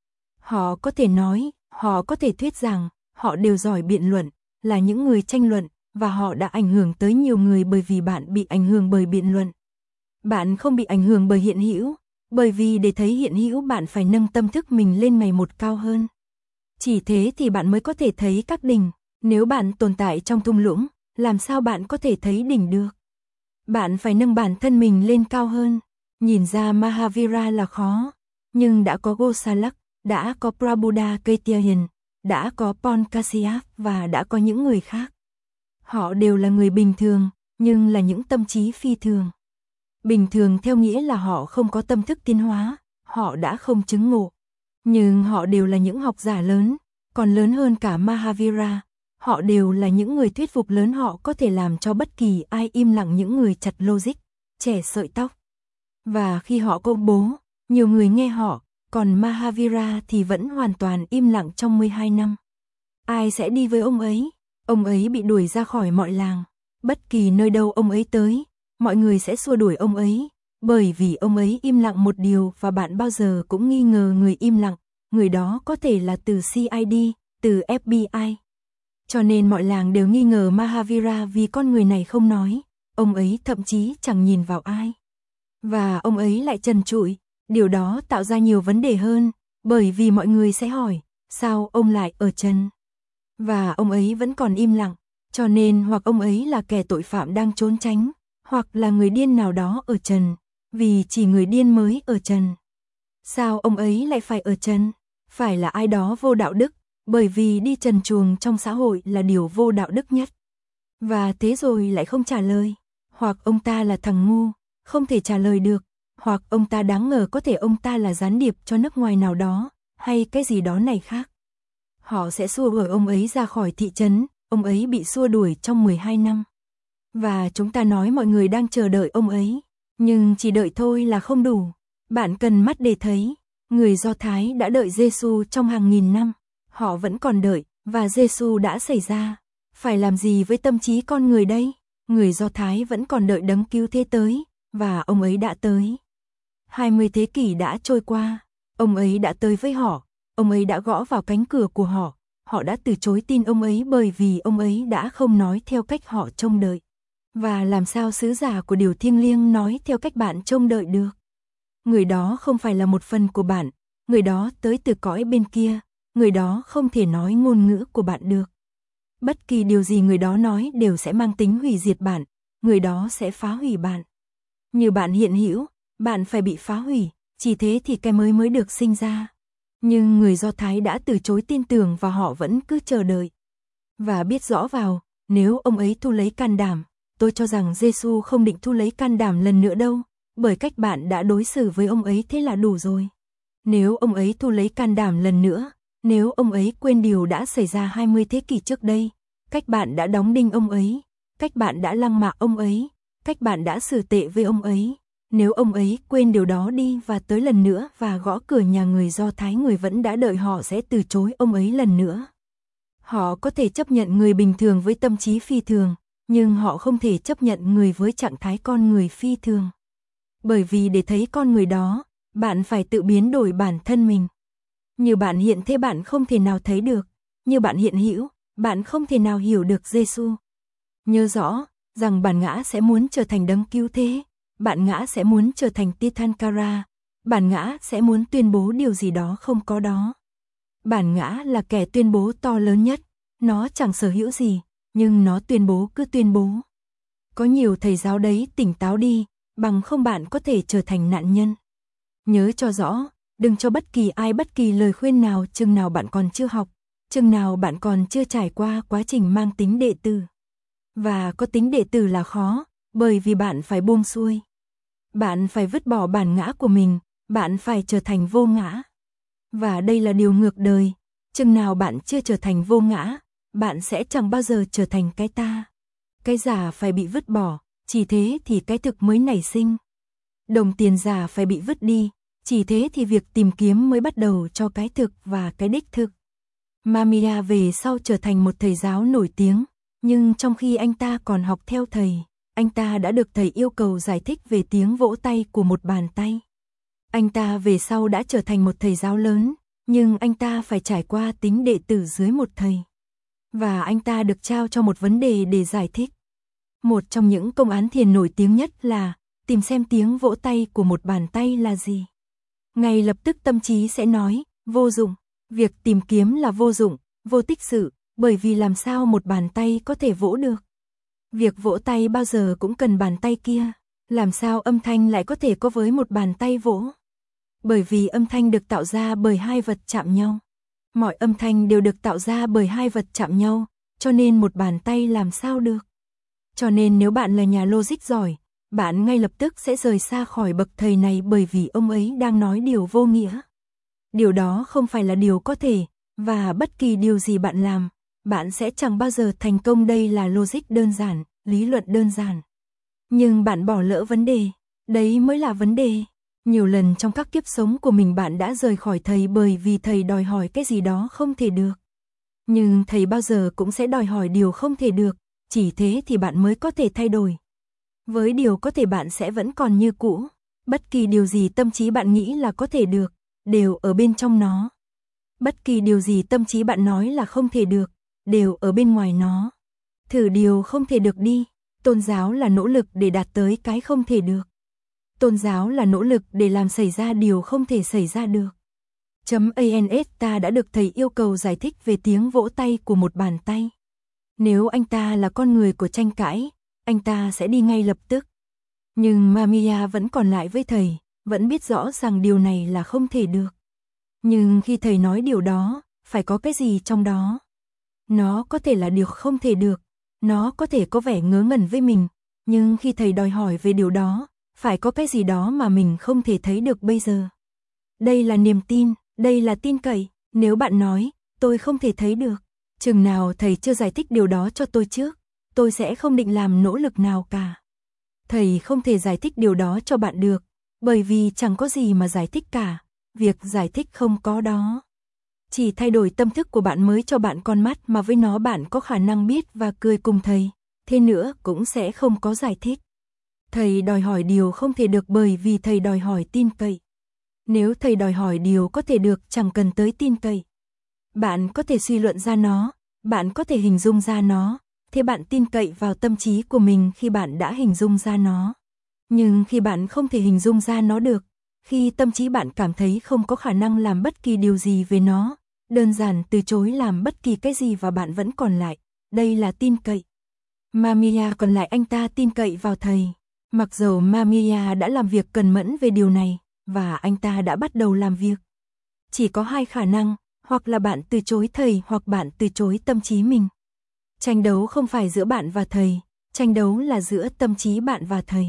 Họ có thể nói, họ có thể thuyết giảng, họ đều giỏi biện luận, là những người tranh luận, và họ đã ảnh hưởng tới nhiều người bởi vì bạn bị ảnh hưởng bởi biện luận. Bạn không bị ảnh hưởng bởi hiện hữu, bởi vì để thấy hiện hữu bạn phải nâng tâm thức mình lên ngày một cao hơn. Chỉ thế thì bạn mới có thể thấy các đỉnh, nếu bạn tồn tại trong thung lũng, làm sao bạn có thể thấy đỉnh được? Bạn phải nâng bản thân mình lên cao hơn. Nhìn ra Mahavira là khó, nhưng đã có Gosalak, đã có Prabhupada Kaityayan, đã có Pon Kasyap và đã có những người khác. Họ đều là người bình thường, nhưng là những tâm trí phi thường. Bình thường theo nghĩa là họ không có tâm thức tiến hóa, họ đã không chứng ngộ. Nhưng họ đều là những học giả lớn, còn lớn hơn cả Mahavira. Họ đều là những người thuyết phục lớn, họ có thể làm cho bất kỳ ai im lặng, những người chặt logic, trẻ sợi tóc. Và khi họ công bố, nhiều người nghe họ, còn Mahavira thì vẫn hoàn toàn im lặng trong mười hai năm. Ai sẽ đi với ông ấy? Ông ấy bị đuổi ra khỏi mọi làng. Bất kỳ nơi đâu ông ấy tới, mọi người sẽ xua đuổi ông ấy, bởi vì ông ấy im lặng một điều và bạn bao giờ cũng nghi ngờ người im lặng, người đó có thể là từ C I D, từ F B I. Cho nên mọi làng đều nghi ngờ Mahavira vì con người này không nói, ông ấy thậm chí chẳng nhìn vào ai. Và ông ấy lại trần trụi, điều đó tạo ra nhiều vấn đề hơn, bởi vì mọi người sẽ hỏi, sao ông lại ở trần? Và ông ấy vẫn còn im lặng, cho nên hoặc ông ấy là kẻ tội phạm đang trốn tránh, hoặc là người điên nào đó ở trần, vì chỉ người điên mới ở trần. Sao ông ấy lại phải ở trần? Phải là ai đó vô đạo đức, bởi vì đi trần truồng trong xã hội là điều vô đạo đức nhất. Và thế rồi lại không trả lời, hoặc ông ta là thằng ngu, không thể trả lời được, hoặc ông ta đáng ngờ, có thể ông ta là gián điệp cho nước ngoài nào đó, hay cái gì đó này khác. Họ sẽ xua đuổi ông ấy ra khỏi thị trấn, ông ấy bị xua đuổi trong mười hai năm. Và chúng ta nói mọi người đang chờ đợi ông ấy, nhưng chỉ đợi thôi là không đủ. Bạn cần mắt để thấy, người Do Thái đã đợi Giêsu trong hàng nghìn năm, họ vẫn còn đợi, và Giêsu đã xảy ra. Phải làm gì với tâm trí con người đây? Người Do Thái vẫn còn đợi đấng cứu thế tới, và ông ấy đã tới. hai mươi thế kỷ đã trôi qua, ông ấy đã tới với họ, ông ấy đã gõ vào cánh cửa của họ, họ đã từ chối tin ông ấy bởi vì ông ấy đã không nói theo cách họ trông đợi. Và làm sao sứ giả của điều thiêng liêng nói theo cách bạn trông đợi được? Người đó không phải là một phần của bạn, người đó tới từ cõi bên kia, người đó không thể nói ngôn ngữ của bạn được. Bất kỳ điều gì người đó nói đều sẽ mang tính hủy diệt bạn, người đó sẽ phá hủy bạn. Như bạn hiện hữu, bạn phải bị phá hủy, chỉ thế thì cái mới mới được sinh ra. Nhưng người Do Thái đã từ chối tin tưởng và họ vẫn cứ chờ đợi. Và biết rõ vào, nếu ông ấy thu lấy can đảm, tôi cho rằng Giêsu không định thu lấy can đảm lần nữa đâu, bởi cách bạn đã đối xử với ông ấy thế là đủ rồi. Nếu ông ấy thu lấy can đảm lần nữa, nếu ông ấy quên điều đã xảy ra hai mươi thế kỷ trước đây, cách bạn đã đóng đinh ông ấy, cách bạn đã lăng mạ ông ấy, cách bạn đã xử tệ với ông ấy, nếu ông ấy quên điều đó đi và tới lần nữa và gõ cửa nhà người Do Thái, người vẫn đã đợi, họ sẽ từ chối ông ấy lần nữa. Họ có thể chấp nhận người bình thường với tâm trí phi thường, nhưng họ không thể chấp nhận người với trạng thái con người phi thường. Bởi vì để thấy con người đó, bạn phải tự biến đổi bản thân mình. Như bạn hiện thế bạn không thể nào thấy được, như bạn hiện hữu, bạn không thể nào hiểu được Giêsu. Nhớ rõ rằng bản ngã sẽ muốn trở thành đấng cứu thế, bản ngã sẽ muốn trở thành Titankara, bản ngã sẽ muốn tuyên bố điều gì đó không có đó. Bản ngã là kẻ tuyên bố to lớn nhất, nó chẳng sở hữu gì, nhưng nó tuyên bố cứ tuyên bố. Có nhiều thầy giáo đấy, tỉnh táo đi, bằng không bạn có thể trở thành nạn nhân. Nhớ cho rõ, đừng cho bất kỳ ai bất kỳ lời khuyên nào chừng nào bạn còn chưa học, chừng nào bạn còn chưa trải qua quá trình mang tính đệ tử. Và có tính đệ tử là khó, bởi vì bạn phải buông xuôi. Bạn phải vứt bỏ bản ngã của mình, bạn phải trở thành vô ngã. Và đây là điều ngược đời, chừng nào bạn chưa trở thành vô ngã, bạn sẽ chẳng bao giờ trở thành cái ta. Cái giả phải bị vứt bỏ, chỉ thế thì cái thực mới nảy sinh. Đồng tiền giả phải bị vứt đi, chỉ thế thì việc tìm kiếm mới bắt đầu cho cái thực và cái đích thực. Mamiya về sau trở thành một thầy giáo nổi tiếng, nhưng trong khi anh ta còn học theo thầy, anh ta đã được thầy yêu cầu giải thích về tiếng vỗ tay của một bàn tay. Anh ta về sau đã trở thành một thầy giáo lớn, nhưng anh ta phải trải qua tính đệ tử dưới một thầy. Và anh ta được trao cho một vấn đề để giải thích. Một trong những công án thiền nổi tiếng nhất là tìm xem tiếng vỗ tay của một bàn tay là gì. Ngay lập tức tâm trí sẽ nói, vô dụng, việc tìm kiếm là vô dụng, vô tích sự, bởi vì làm sao một bàn tay có thể vỗ được. Việc vỗ tay bao giờ cũng cần bàn tay kia, làm sao âm thanh lại có thể có với một bàn tay vỗ. Bởi vì âm thanh được tạo ra bởi hai vật chạm nhau. Mọi âm thanh đều được tạo ra bởi hai vật chạm nhau, cho nên một bàn tay làm sao được. Cho nên nếu bạn là nhà logic giỏi, bạn ngay lập tức sẽ rời xa khỏi bậc thầy này, bởi vì ông ấy đang nói điều vô nghĩa. Điều đó không phải là điều có thể, và bất kỳ điều gì bạn làm, bạn sẽ chẳng bao giờ thành công. Đây là logic đơn giản, lý luận đơn giản. Nhưng bạn bỏ lỡ vấn đề, đấy mới là vấn đề. Nhiều lần trong các kiếp sống của mình bạn đã rời khỏi thầy bởi vì thầy đòi hỏi cái gì đó không thể được. Nhưng thầy bao giờ cũng sẽ đòi hỏi điều không thể được, chỉ thế thì bạn mới có thể thay đổi. Với điều có thể bạn sẽ vẫn còn như cũ, bất kỳ điều gì tâm trí bạn nghĩ là có thể được, đều ở bên trong nó. Bất kỳ điều gì tâm trí bạn nói là không thể được, đều ở bên ngoài nó. Thử điều không thể được đi, tôn giáo là nỗ lực để đạt tới cái không thể được. Tôn giáo là nỗ lực để làm xảy ra điều không thể xảy ra được. Chấm ans ta đã được thầy yêu cầu giải thích về tiếng vỗ tay của một bàn tay. Nếu anh ta là con người của tranh cãi, anh ta sẽ đi ngay lập tức. Nhưng Mamiya vẫn còn lại với thầy, vẫn biết rõ rằng điều này là không thể được. Nhưng khi thầy nói điều đó, phải có cái gì trong đó. Nó có thể là điều không thể được, nó có thể có vẻ ngớ ngẩn với mình, nhưng khi thầy đòi hỏi về điều đó, phải có cái gì đó mà mình không thể thấy được bây giờ. Đây là niềm tin, đây là tin cậy. Nếu bạn nói, tôi không thể thấy được, chừng nào thầy chưa giải thích điều đó cho tôi trước, tôi sẽ không định làm nỗ lực nào cả. Thầy không thể giải thích điều đó cho bạn được, bởi vì chẳng có gì mà giải thích cả, việc giải thích không có đó. Chỉ thay đổi tâm thức của bạn mới cho bạn con mắt mà với nó bạn có khả năng biết và cười cùng thầy, thế nữa cũng sẽ không có giải thích. Thầy đòi hỏi điều không thể được bởi vì thầy đòi hỏi tin cậy. Nếu thầy đòi hỏi điều có thể được chẳng cần tới tin cậy. Bạn có thể suy luận ra nó, bạn có thể hình dung ra nó, thế bạn tin cậy vào tâm trí của mình khi bạn đã hình dung ra nó. Nhưng khi bạn không thể hình dung ra nó được, khi tâm trí bạn cảm thấy không có khả năng làm bất kỳ điều gì về nó, đơn giản từ chối làm bất kỳ cái gì và bạn vẫn còn lại, đây là tin cậy. Mamiya còn lại anh ta tin cậy vào thầy. Mặc dầu Mamiya đã làm việc cần mẫn về điều này, và anh ta đã bắt đầu làm việc. Chỉ có hai khả năng, hoặc là bạn từ chối thầy hoặc bạn từ chối tâm trí mình. Tranh đấu không phải giữa bạn và thầy, tranh đấu là giữa tâm trí bạn và thầy.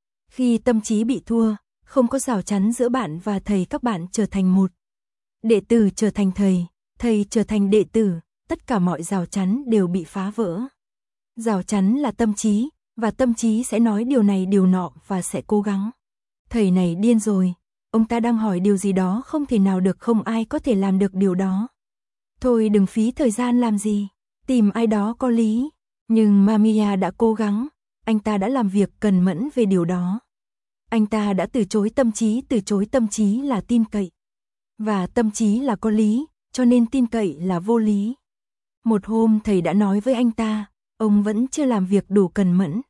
Khi tâm trí bị thua, không có rào chắn giữa bạn và thầy, các bạn trở thành một. Đệ tử trở thành thầy, thầy trở thành đệ tử, tất cả mọi rào chắn đều bị phá vỡ. Rào chắn là tâm trí, và tâm trí sẽ nói điều này điều nọ và sẽ cố gắng. Thầy này điên rồi, ông ta đang hỏi điều gì đó không thể nào được, không ai có thể làm được điều đó. Thôi đừng phí thời gian làm gì, tìm ai đó có lý. Nhưng Mamiya đã cố gắng, anh ta đã làm việc cần mẫn về điều đó. Anh ta đã từ chối tâm trí, từ chối tâm trí là tin cậy. Và tâm trí là có lý, cho nên tin cậy là vô lý. Một hôm thầy đã nói với anh ta, ông vẫn chưa làm việc đủ cần mẫn.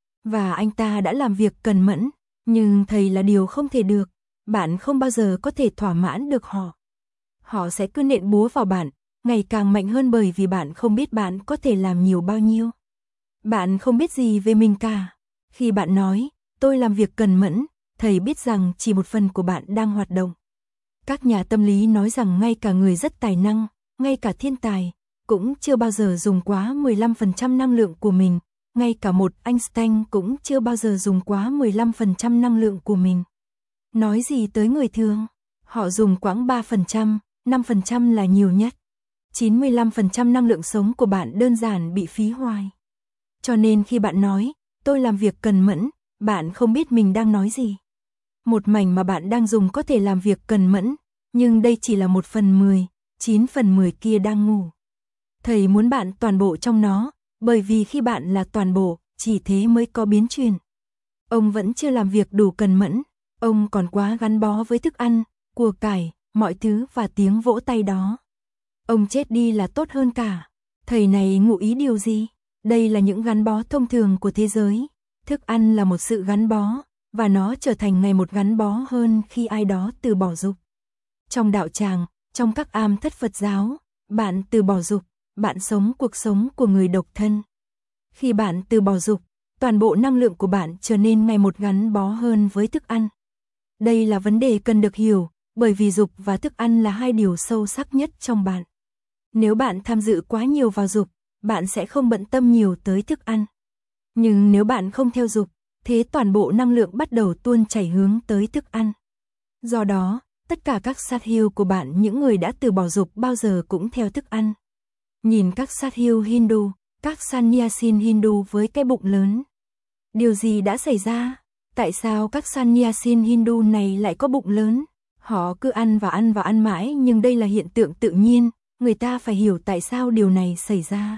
Và anh ta đã làm việc cần mẫn, nhưng thầy là điều không thể được. Bạn không bao giờ có thể thỏa mãn được họ. Họ sẽ cứ nện búa vào bạn, ngày càng mạnh hơn, bởi vì bạn không biết bạn có thể làm nhiều bao nhiêu. Bạn không biết gì về mình cả. Khi bạn nói, tôi làm việc cần mẫn, thầy biết rằng chỉ một phần của bạn đang hoạt động. Các nhà tâm lý nói rằng ngay cả người rất tài năng, ngay cả thiên tài, cũng chưa bao giờ dùng quá mười lăm phần trăm năng lượng của mình. Ngay cả một Einstein cũng chưa bao giờ dùng quá mười lăm phần trăm năng lượng của mình. Nói gì tới người thường, họ dùng khoảng ba phần trăm, năm phần trăm là nhiều nhất. chín mươi lăm phần trăm năng lượng sống của bạn đơn giản bị phí hoài. Cho nên khi bạn nói, tôi làm việc cần mẫn, bạn không biết mình đang nói gì. Một mảnh mà bạn đang dùng có thể làm việc cần mẫn, nhưng đây chỉ là một phần mười, chín phần mười kia đang ngủ. Thầy muốn bạn toàn bộ trong nó, bởi vì khi bạn là toàn bộ, chỉ thế mới có biến chuyển. Ông vẫn chưa làm việc đủ cần mẫn, ông còn quá gắn bó với thức ăn, của cải, mọi thứ và tiếng vỗ tay đó. Ông chết đi là tốt hơn cả. Thầy này ngụ ý điều gì? Đây là những gắn bó thông thường của thế giới. Thức ăn là một sự gắn bó, và nó trở thành ngày một gắn bó hơn khi ai đó từ bỏ dục. Trong đạo tràng, trong các am thất Phật giáo, bạn từ bỏ dục, bạn sống cuộc sống của người độc thân. Khi bạn từ bỏ dục, toàn bộ năng lượng của bạn trở nên ngày một gắn bó hơn với thức ăn. Đây là vấn đề cần được hiểu, bởi vì dục và thức ăn là hai điều sâu sắc nhất trong bạn. Nếu bạn tham dự quá nhiều vào dục, bạn sẽ không bận tâm nhiều tới thức ăn. Nhưng nếu bạn không theo dục, thế toàn bộ năng lượng bắt đầu tuôn chảy hướng tới thức ăn. Do đó, tất cả các sát hiêu của bạn, những người đã từ bỏ dục, bao giờ cũng theo thức ăn. Nhìn các sát hiêu Hindu, các sannyasin Hindu với cái bụng lớn. Điều gì đã xảy ra? Tại sao các sannyasin Hindu này lại có bụng lớn? Họ cứ ăn và ăn và ăn mãi, nhưng đây là hiện tượng tự nhiên, người ta phải hiểu tại sao điều này xảy ra.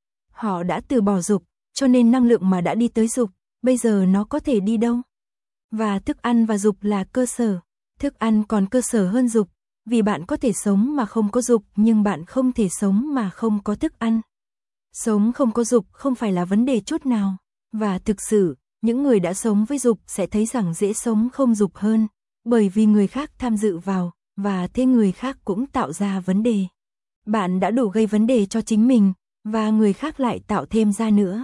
Họ đã từ bỏ dục, cho nên năng lượng mà đã đi tới dục, bây giờ nó có thể đi đâu? Và thức ăn và dục là cơ sở, thức ăn còn cơ sở hơn dục, vì bạn có thể sống mà không có dục, nhưng bạn không thể sống mà không có thức ăn. Sống không có dục không phải là vấn đề chút nào, và thực sự, những người đã sống với dục sẽ thấy rằng dễ sống không dục hơn, bởi vì người khác tham dự vào, và thế người khác cũng tạo ra vấn đề. Bạn đã đủ gây vấn đề cho chính mình, và người khác lại tạo thêm ra nữa.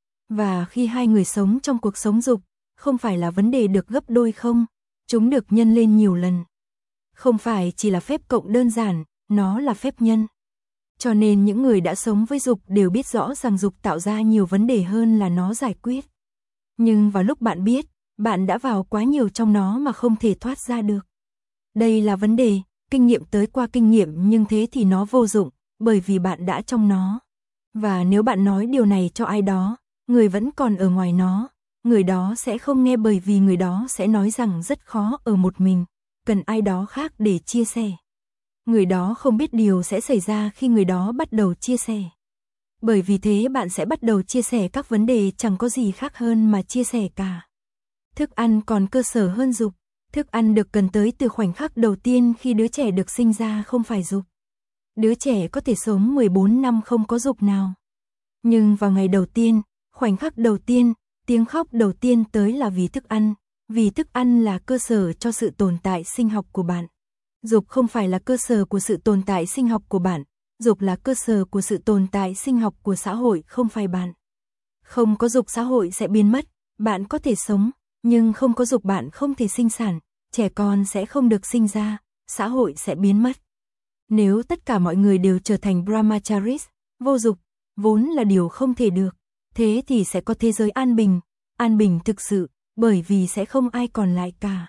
Và khi hai người sống trong cuộc sống dục, không phải là vấn đề được gấp đôi không, chúng được nhân lên nhiều lần. Không phải chỉ là phép cộng đơn giản, nó là phép nhân. Cho nên những người đã sống với dục đều biết rõ rằng dục tạo ra nhiều vấn đề hơn là nó giải quyết. Nhưng vào lúc bạn biết, bạn đã vào quá nhiều trong nó mà không thể thoát ra được. Đây là vấn đề, kinh nghiệm tới qua kinh nghiệm, nhưng thế thì nó vô dụng, bởi vì bạn đã trong nó. Và nếu bạn nói điều này cho ai đó, người vẫn còn ở ngoài nó, người đó sẽ không nghe, bởi vì người đó sẽ nói rằng rất khó ở một mình, cần ai đó khác để chia sẻ. Người đó không biết điều sẽ xảy ra khi người đó bắt đầu chia sẻ. Bởi vì thế bạn sẽ bắt đầu chia sẻ các vấn đề chẳng có gì khác hơn mà chia sẻ cả. Thức ăn còn cơ sở hơn dục. Thức ăn được cần tới từ khoảnh khắc đầu tiên khi đứa trẻ được sinh ra, không phải dục. Đứa trẻ có thể sống mười bốn năm không có dục nào. Nhưng vào ngày đầu tiên, khoảnh khắc đầu tiên, tiếng khóc đầu tiên tới là vì thức ăn, vì thức ăn là cơ sở cho sự tồn tại sinh học của bạn. Dục không phải là cơ sở của sự tồn tại sinh học của bạn, dục là cơ sở của sự tồn tại sinh học của xã hội, không phải bạn. Không có dục xã hội sẽ biến mất, bạn có thể sống, nhưng không có dục bạn không thể sinh sản, trẻ con sẽ không được sinh ra, xã hội sẽ biến mất. Nếu tất cả mọi người đều trở thành brahmacharis, vô dục, vốn là điều không thể được, thế thì sẽ có thế giới an bình, an bình thực sự, bởi vì sẽ không ai còn lại cả.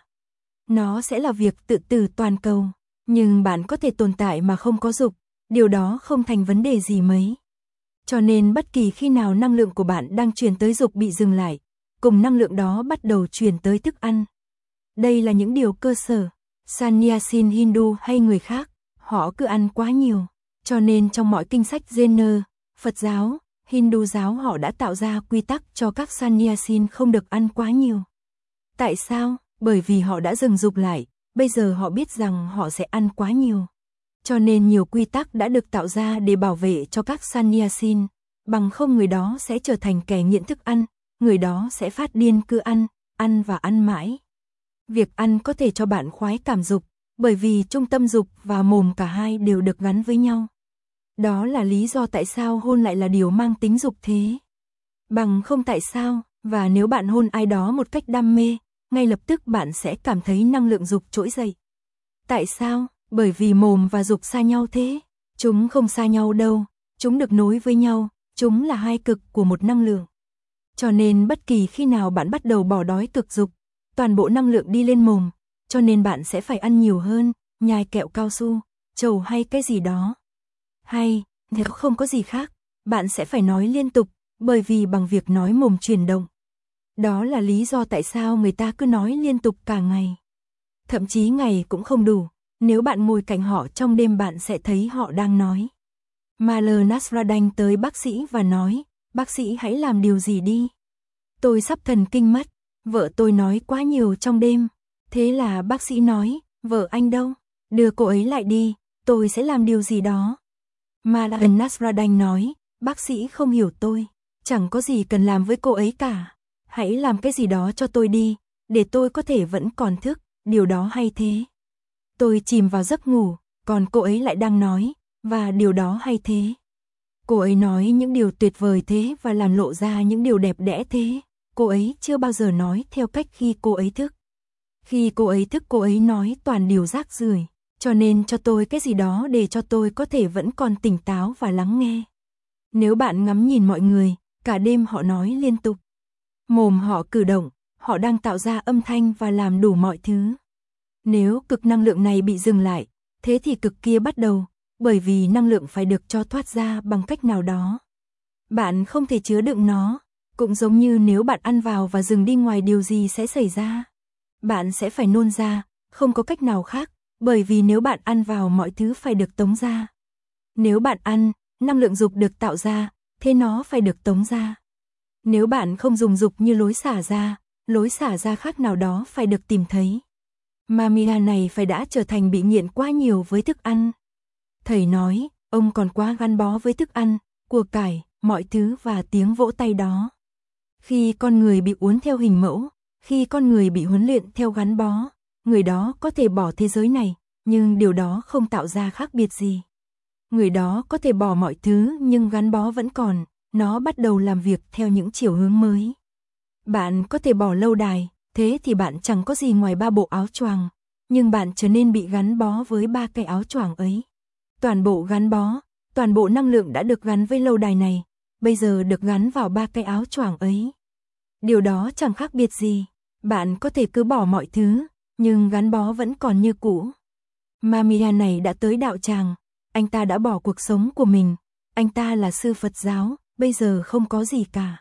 Nó sẽ là việc tự tử toàn cầu, nhưng bạn có thể tồn tại mà không có dục, điều đó không thành vấn đề gì mấy. Cho nên bất kỳ khi nào năng lượng của bạn đang truyền tới dục bị dừng lại, cùng năng lượng đó bắt đầu truyền tới thức ăn. Đây là những điều cơ sở. Sannyasin Hindu hay người khác, họ cứ ăn quá nhiều. Cho nên trong mọi kinh sách Jaina, Phật giáo, Hindu giáo họ đã tạo ra quy tắc cho các Sannyasin không được ăn quá nhiều. Tại sao? Bởi vì họ đã dừng dục lại, bây giờ họ biết rằng họ sẽ ăn quá nhiều. Cho nên nhiều quy tắc đã được tạo ra để bảo vệ cho các Sannyasin, bằng không người đó sẽ trở thành kẻ nghiện thức ăn, người đó sẽ phát điên cứ ăn, ăn và ăn mãi. Việc ăn có thể cho bạn khoái cảm dục, bởi vì trung tâm dục và mồm cả hai đều được gắn với nhau. Đó là lý do tại sao hôn lại là điều mang tính dục thế. Bằng không tại sao, và nếu bạn hôn ai đó một cách đam mê, ngay lập tức bạn sẽ cảm thấy năng lượng dục trỗi dậy. Tại sao? Bởi vì mồm và dục xa nhau thế. Chúng không xa nhau đâu, chúng được nối với nhau, chúng là hai cực của một năng lượng. Cho nên bất kỳ khi nào bạn bắt đầu bỏ đói cực dục, toàn bộ năng lượng đi lên mồm, cho nên bạn sẽ phải ăn nhiều hơn, nhai kẹo cao su, trầu hay cái gì đó. Hay, nếu không có gì khác, bạn sẽ phải nói liên tục, bởi vì bằng việc nói mồm chuyển động. Đó là lý do tại sao người ta cứ nói liên tục cả ngày. Thậm chí ngày cũng không đủ, nếu bạn ngồi cạnh họ trong đêm bạn sẽ thấy họ đang nói. Maler Nasruddin tới bác sĩ và nói, bác sĩ hãy làm điều gì đi. Tôi sắp thần kinh mất, vợ tôi nói quá nhiều trong đêm. Thế là bác sĩ nói, vợ anh đâu? Đưa cô ấy lại đi, tôi sẽ làm điều gì đó. Maler Nasruddin nói, bác sĩ không hiểu tôi, chẳng có gì cần làm với cô ấy cả. Hãy làm cái gì đó cho tôi đi, để tôi có thể vẫn còn thức, điều đó hay thế. Tôi chìm vào giấc ngủ, còn cô ấy lại đang nói, và điều đó hay thế. Cô ấy nói những điều tuyệt vời thế và làm lộ ra những điều đẹp đẽ thế. Cô ấy chưa bao giờ nói theo cách khi cô ấy thức. Khi cô ấy thức cô ấy nói toàn điều rác rưởi, cho nên cho tôi cái gì đó để cho tôi có thể vẫn còn tỉnh táo và lắng nghe. Nếu bạn ngắm nhìn mọi người, cả đêm họ nói liên tục. Mồm họ cử động, họ đang tạo ra âm thanh và làm đủ mọi thứ. Nếu cực năng lượng này bị dừng lại, thế thì cực kia bắt đầu, bởi vì năng lượng phải được cho thoát ra bằng cách nào đó. Bạn không thể chứa đựng nó, cũng giống như nếu bạn ăn vào và dừng đi ngoài điều gì sẽ xảy ra. Bạn sẽ phải nôn ra, không có cách nào khác, bởi vì nếu bạn ăn vào mọi thứ phải được tống ra. Nếu bạn ăn, năng lượng dục được tạo ra, thế nó phải được tống ra. Nếu bạn không dùng dục như lối xả ra, lối xả ra khác nào đó phải được tìm thấy. Mamiya này phải đã trở thành bị nghiện quá nhiều với thức ăn. Thầy nói, ông còn quá gắn bó với thức ăn, của cải, mọi thứ và tiếng vỗ tay đó. Khi con người bị uốn theo hình mẫu, khi con người bị huấn luyện theo gắn bó, người đó có thể bỏ thế giới này, nhưng điều đó không tạo ra khác biệt gì. Người đó có thể bỏ mọi thứ nhưng gắn bó vẫn còn, nó bắt đầu làm việc theo những chiều hướng mới. Bạn có thể bỏ lâu đài, thế thì bạn chẳng có gì ngoài ba bộ áo choàng, nhưng bạn trở nên bị gắn bó với ba cái áo choàng ấy. Toàn bộ gắn bó, toàn bộ năng lượng đã được gắn với lâu đài này, bây giờ được gắn vào ba cái áo choàng ấy. Điều đó chẳng khác biệt gì, bạn có thể cứ bỏ mọi thứ, nhưng gắn bó vẫn còn như cũ. Mamiya này đã tới đạo tràng, anh ta đã bỏ cuộc sống của mình, anh ta là sư Phật giáo, bây giờ không có gì cả.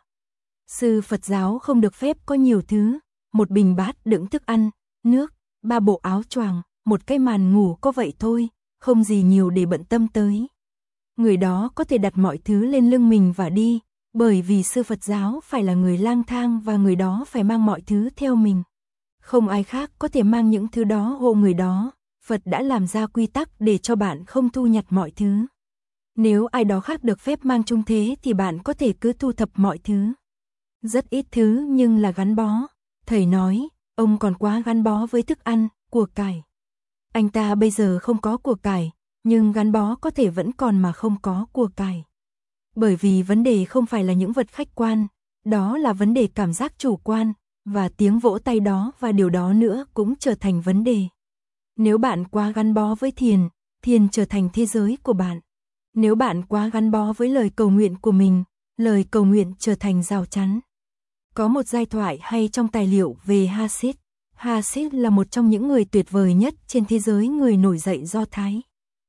Sư Phật giáo không được phép có nhiều thứ, một bình bát đựng thức ăn, nước, ba bộ áo choàng, một cái màn ngủ có vậy thôi, không gì nhiều để bận tâm tới. Người đó có thể đặt mọi thứ lên lưng mình và đi, bởi vì sư Phật giáo phải là người lang thang và người đó phải mang mọi thứ theo mình. Không ai khác có thể mang những thứ đó hộ người đó, Phật đã làm ra quy tắc để cho bạn không thu nhặt mọi thứ. Nếu ai đó khác được phép mang chung thế thì bạn có thể cứ thu thập mọi thứ. Rất ít thứ nhưng là gắn bó. Thầy nói, ông còn quá gắn bó với thức ăn, của cải. Anh ta bây giờ không có của cải, nhưng gắn bó có thể vẫn còn mà không có của cải. Bởi vì vấn đề không phải là những vật khách quan, Đó là vấn đề cảm giác chủ quan, và tiếng vỗ tay đó và điều đó nữa cũng trở thành vấn đề. Nếu bạn quá gắn bó với thiền, thiền trở thành thế giới của bạn. Nếu bạn quá gắn bó với lời cầu nguyện của mình, lời cầu nguyện trở thành rào chắn. Có một giai thoại hay trong tài liệu về Hasid. Hasid là một trong những người tuyệt vời nhất trên thế giới người nổi dậy Do Thái.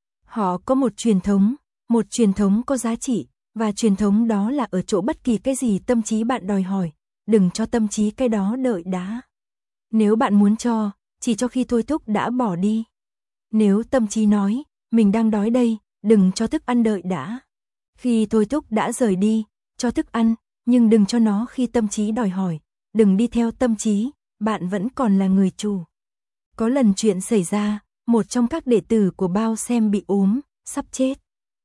Họ có một truyền thống, một truyền thống có giá trị, và truyền thống đó là ở chỗ bất kỳ cái gì tâm trí bạn đòi hỏi, đừng cho tâm trí cái đó đợi đã. Nếu bạn muốn cho, chỉ cho khi thôi thúc đã bỏ đi. Nếu tâm trí nói, mình đang đói đây, đừng cho thức ăn đợi đã. Khi thôi thúc đã rời đi, cho thức ăn, nhưng đừng cho nó khi tâm trí đòi hỏi, đừng đi theo tâm trí, bạn vẫn còn là người chủ. Có lần chuyện xảy ra, một trong các đệ tử của Bao Xem bị ốm, sắp chết.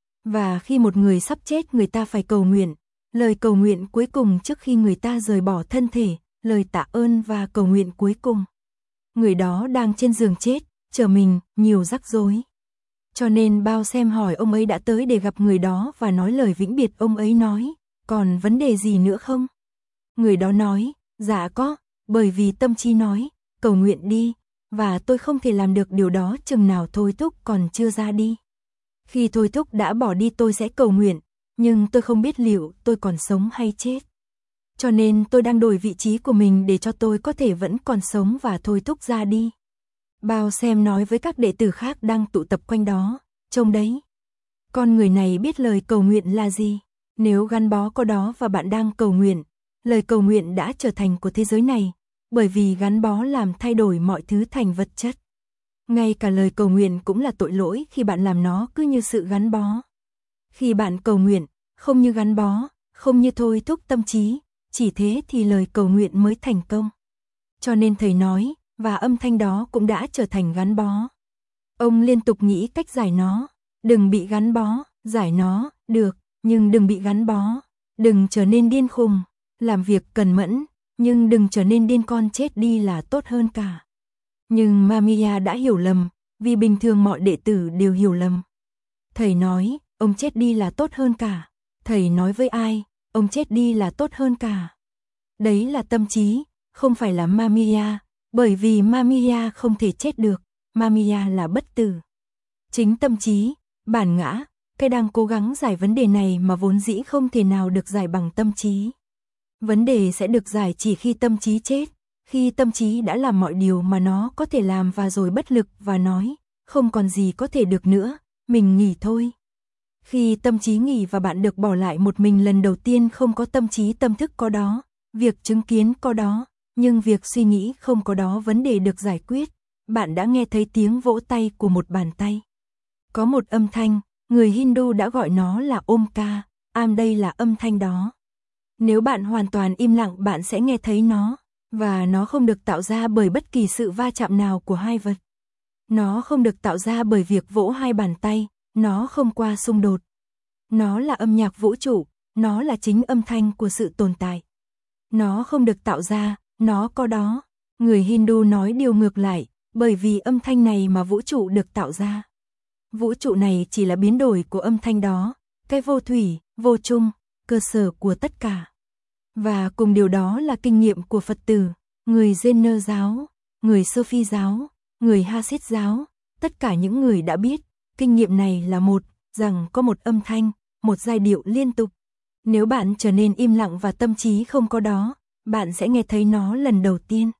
Và khi một người sắp chết người ta phải cầu nguyện, lời cầu nguyện cuối cùng trước khi người ta rời bỏ thân thể, lời tạ ơn và cầu nguyện cuối cùng. Người đó đang trên giường chết, chờ mình, nhiều rắc rối. Cho nên Bao Xem hỏi ông ấy đã tới để gặp người đó và nói lời vĩnh biệt. Ông ấy nói, còn vấn đề gì nữa không? Người đó nói, dạ có, bởi vì tâm trí nói, cầu nguyện đi, và tôi không thể làm được điều đó chừng nào thôi thúc còn chưa ra đi. Khi thôi thúc đã bỏ đi tôi sẽ cầu nguyện, nhưng tôi không biết liệu tôi còn sống hay chết. Cho nên tôi đang đổi vị trí của mình để cho tôi có thể vẫn còn sống và thôi thúc ra đi. Bao Xem nói với các đệ tử khác đang tụ tập quanh đó, trông đấy. Con người này biết lời cầu nguyện là gì. Nếu gắn bó có đó và bạn đang cầu nguyện, lời cầu nguyện đã trở thành của thế giới này, bởi vì gắn bó làm thay đổi mọi thứ thành vật chất. Ngay cả lời cầu nguyện cũng là tội lỗi khi bạn làm nó cứ như sự gắn bó. Khi bạn cầu nguyện, không như gắn bó, không như thôi thúc tâm trí, chỉ thế thì lời cầu nguyện mới thành công. Cho nên thầy nói, và âm thanh đó cũng đã trở thành gắn bó. Ông liên tục nghĩ cách giải nó, đừng bị gắn bó, giải nó, được, nhưng đừng bị gắn bó, đừng trở nên điên khùng, làm việc cần mẫn, nhưng đừng trở nên điên, con chết đi là tốt hơn cả. Nhưng Mamiya đã hiểu lầm, vì bình thường mọi đệ tử đều hiểu lầm. Thầy nói, ông chết đi là tốt hơn cả. Thầy nói với ai, ông chết đi là tốt hơn cả. Đấy là tâm trí, không phải là Mamiya, bởi vì Mamiya không thể chết được, Mamiya là bất tử. Chính tâm trí, bản ngã, cái đang cố gắng giải vấn đề này mà vốn dĩ không thể nào được giải bằng tâm trí. Vấn đề sẽ được giải chỉ khi tâm trí chết, khi tâm trí đã làm mọi điều mà nó có thể làm và rồi bất lực và nói, không còn gì có thể được nữa, mình nghỉ thôi. Khi tâm trí nghỉ và bạn được bỏ lại một mình lần đầu tiên, không có tâm trí, tâm thức có đó, việc chứng kiến có đó, nhưng việc suy nghĩ không có đó, vấn đề được giải quyết. Bạn đã nghe thấy tiếng vỗ tay của một bàn tay. Có một âm thanh, người Hindu đã gọi nó là Omka, am đây là âm thanh đó. Nếu bạn hoàn toàn im lặng bạn sẽ nghe thấy nó, và nó không được tạo ra bởi bất kỳ sự va chạm nào của hai vật. Nó không được tạo ra bởi việc vỗ hai bàn tay, nó không qua xung đột. Nó là âm nhạc vũ trụ, nó là chính âm thanh của sự tồn tại. Nó không được tạo ra, nó có đó. Người Hindu nói điều ngược lại, bởi vì âm thanh này mà vũ trụ được tạo ra. Vũ trụ này chỉ là biến đổi của âm thanh đó, cái vô thủy, vô chung, cơ sở của tất cả. Và cùng điều đó là kinh nghiệm của Phật tử, người Jain giáo, người Sufi giáo, người Hasid giáo, tất cả những người đã biết, kinh nghiệm này là một, rằng có một âm thanh, một giai điệu liên tục. Nếu bạn trở nên im lặng và tâm trí không có đó, bạn sẽ nghe thấy nó lần đầu tiên.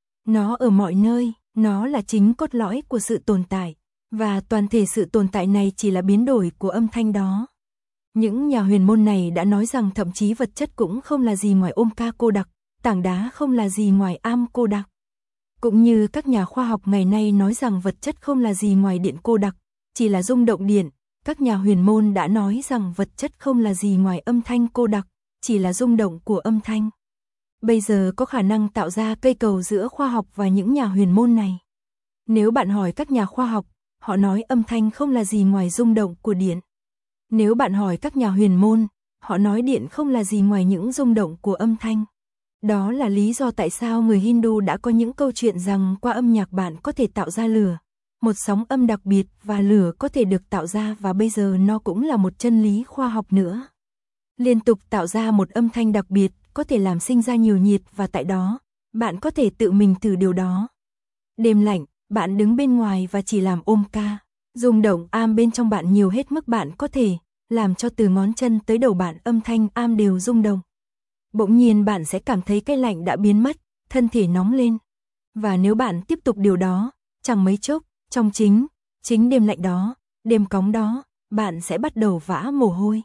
Nó ở mọi nơi, nó là chính cốt lõi của sự tồn tại, và toàn thể sự tồn tại này chỉ là biến đổi của âm thanh đó. Những nhà huyền môn này đã nói rằng thậm chí vật chất cũng không là gì ngoài Omka cô đặc, tảng đá không là gì ngoài am cô đặc. Cũng như các nhà khoa học ngày nay nói rằng vật chất không là gì ngoài điện cô đặc, chỉ là rung động điện, các nhà huyền môn đã nói rằng vật chất không là gì ngoài âm thanh cô đặc, chỉ là rung động của âm thanh. Bây giờ có khả năng tạo ra cây cầu giữa khoa học và những nhà huyền môn này. Nếu bạn hỏi các nhà khoa học, họ nói âm thanh không là gì ngoài rung động của điện. Nếu bạn hỏi các nhà huyền môn, họ nói điện không là gì ngoài những rung động của âm thanh. Đó là lý do tại sao người Hindu đã có những câu chuyện rằng qua âm nhạc bạn có thể tạo ra lửa, một sóng âm đặc biệt, và lửa có thể được tạo ra, và bây giờ nó cũng là một chân lý khoa học nữa. Liên tục tạo ra một âm thanh đặc biệt, có thể làm sinh ra nhiều nhiệt và tại đó, bạn có thể tự mình thử điều đó. Đêm lạnh, bạn đứng bên ngoài và chỉ làm ôm ca, rung động am bên trong bạn nhiều hết mức bạn có thể, làm cho từ ngón chân tới đầu bạn âm thanh am đều rung động. Bỗng nhiên bạn sẽ cảm thấy cái lạnh đã biến mất, thân thể nóng lên. Và nếu bạn tiếp tục điều đó, chẳng mấy chốc, trong chính, chính đêm lạnh đó, đêm cóng đó, bạn sẽ bắt đầu vã mồ hôi.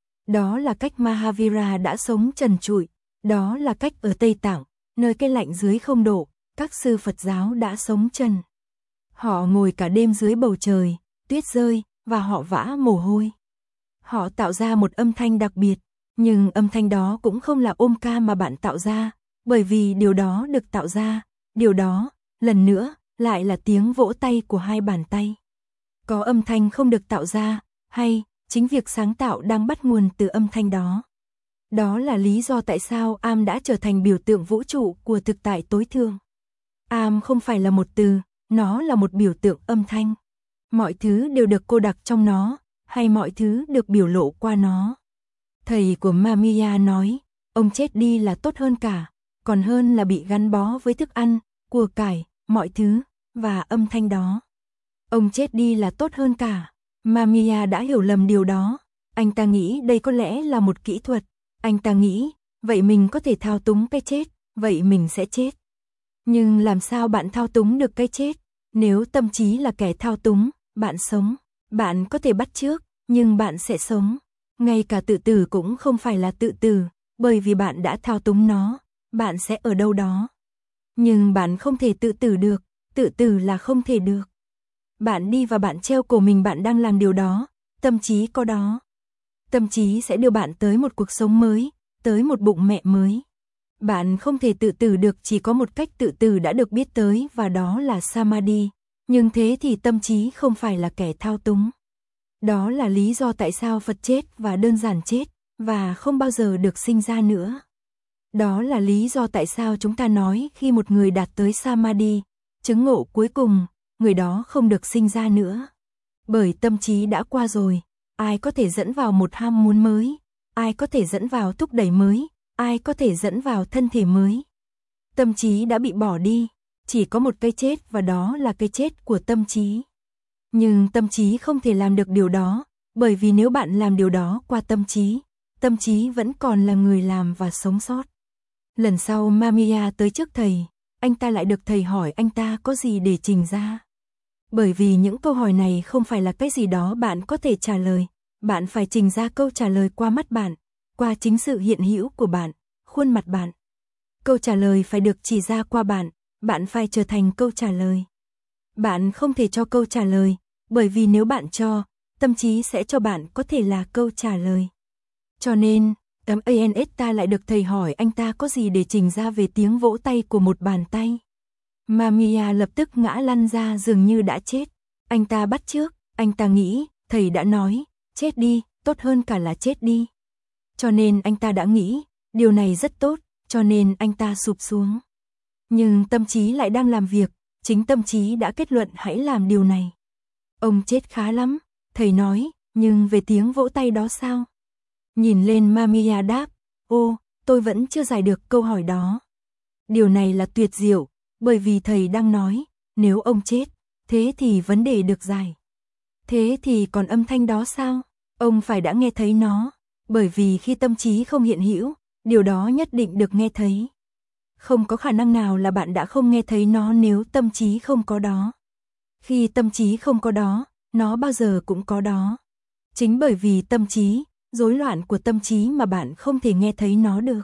Đó là cách Mahavira đã sống trần trụi, đó là cách ở Tây Tạng, nơi cái lạnh dưới không độ, các sư Phật giáo đã sống trần. Họ ngồi cả đêm dưới bầu trời, tuyết rơi, và họ vã mồ hôi. Họ tạo ra một âm thanh đặc biệt, nhưng âm thanh đó cũng không là ôm ca mà bạn tạo ra, bởi vì điều đó được tạo ra, điều đó, lần nữa, lại là tiếng vỗ tay của hai bàn tay. Có âm thanh không được tạo ra, hay, chính việc sáng tạo đang bắt nguồn từ âm thanh đó. Đó là lý do tại sao am đã trở thành biểu tượng vũ trụ của thực tại tối thượng. Am không phải là một từ, nó là một biểu tượng âm thanh. Mọi thứ đều được cô đặc trong nó, hay mọi thứ được biểu lộ qua nó. Thầy của Mamiya nói, ông chết đi là tốt hơn cả, còn hơn là bị gắn bó với thức ăn, của cải, mọi thứ, và âm thanh đó. Ông chết đi là tốt hơn cả. Mamiya đã hiểu lầm điều đó. Anh ta nghĩ đây có lẽ là một kỹ thuật. Anh ta nghĩ, vậy mình có thể thao túng cái chết, vậy mình sẽ chết. Nhưng làm sao bạn thao túng được cái chết? Nếu tâm trí là kẻ thao túng, bạn sống. Bạn có thể bắt chước, nhưng bạn sẽ sống. Ngay cả tự tử cũng không phải là tự tử, bởi vì bạn đã thao túng nó, bạn sẽ ở đâu đó. Nhưng bạn không thể tự tử được, tự tử là không thể được. Bạn đi và bạn treo cổ mình, bạn đang làm điều đó, tâm trí có đó. Tâm trí sẽ đưa bạn tới một cuộc sống mới, tới một bụng mẹ mới. Bạn không thể tự tử được, chỉ có một cách tự tử đã được biết tới và đó là Samadhi. Nhưng thế thì tâm trí không phải là kẻ thao túng. Đó là lý do tại sao Phật chết và đơn giản chết, và không bao giờ được sinh ra nữa. Đó là lý do tại sao chúng ta nói khi một người đạt tới Samadhi, chứng ngộ cuối cùng, người đó không được sinh ra nữa. Bởi tâm trí đã qua rồi, ai có thể dẫn vào một ham muốn mới, ai có thể dẫn vào thúc đẩy mới, ai có thể dẫn vào thân thể mới. Tâm trí đã bị bỏ đi, chỉ có một cái chết và đó là cái chết của tâm trí. Nhưng tâm trí không thể làm được điều đó, bởi vì nếu bạn làm điều đó qua tâm trí, tâm trí vẫn còn là người làm và sống sót. Lần sau Mamiya tới trước thầy, anh ta lại được thầy hỏi anh ta có gì để trình ra. Bởi vì những câu hỏi này không phải là cái gì đó bạn có thể trả lời, bạn phải trình ra câu trả lời qua mắt bạn, qua chính sự hiện hữu của bạn, khuôn mặt bạn. Câu trả lời phải được chỉ ra qua bạn, bạn phải trở thành câu trả lời. Bạn không thể cho câu trả lời, bởi vì nếu bạn cho, tâm trí sẽ cho bạn có thể là câu trả lời. Cho nên, tấm a en ét ta lại được thầy hỏi anh ta có gì để trình ra về tiếng vỗ tay của một bàn tay. Mamiya lập tức ngã lăn ra dường như đã chết. Anh ta bắt chước, anh ta nghĩ, thầy đã nói, chết đi, tốt hơn cả là chết đi. Cho nên anh ta đã nghĩ, điều này rất tốt, cho nên anh ta sụp xuống. Nhưng tâm trí lại đang làm việc, chính tâm trí đã kết luận hãy làm điều này. Ông chết khá lắm, thầy nói, nhưng về tiếng vỗ tay đó sao? Nhìn lên Mamiya đáp, ô, tôi vẫn chưa giải được câu hỏi đó. Điều này là tuyệt diệu, bởi vì thầy đang nói, nếu ông chết, thế thì vấn đề được giải. Thế thì còn âm thanh đó sao? Ông phải đã nghe thấy nó, bởi vì khi tâm trí không hiện hữu, điều đó nhất định được nghe thấy. Không có khả năng nào là bạn đã không nghe thấy nó nếu tâm trí không có đó. Khi tâm trí không có đó, nó bao giờ cũng có đó. Chính bởi vì tâm trí, rối loạn của tâm trí mà bạn không thể nghe thấy nó được.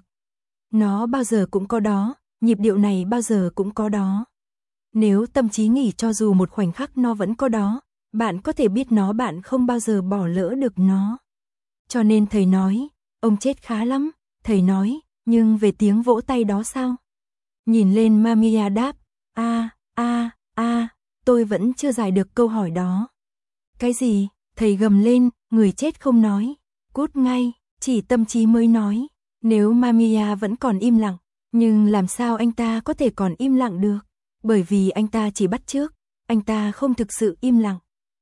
Nó bao giờ cũng có đó, nhịp điệu này bao giờ cũng có đó. Nếu tâm trí nghỉ cho dù một khoảnh khắc nó vẫn có đó, bạn có thể biết nó, bạn không bao giờ bỏ lỡ được nó. Cho nên thầy nói, ông chết khá lắm, thầy nói, nhưng về tiếng vỗ tay đó sao? Nhìn lên Mamiya đáp, a a a tôi vẫn chưa giải được câu hỏi đó. Cái gì? Thầy gầm lên, người chết không nói. Cút ngay, chỉ tâm trí mới nói. Nếu Mamiya vẫn còn im lặng, nhưng làm sao anh ta có thể còn im lặng được? Bởi vì anh ta chỉ bắt chước, anh ta không thực sự im lặng.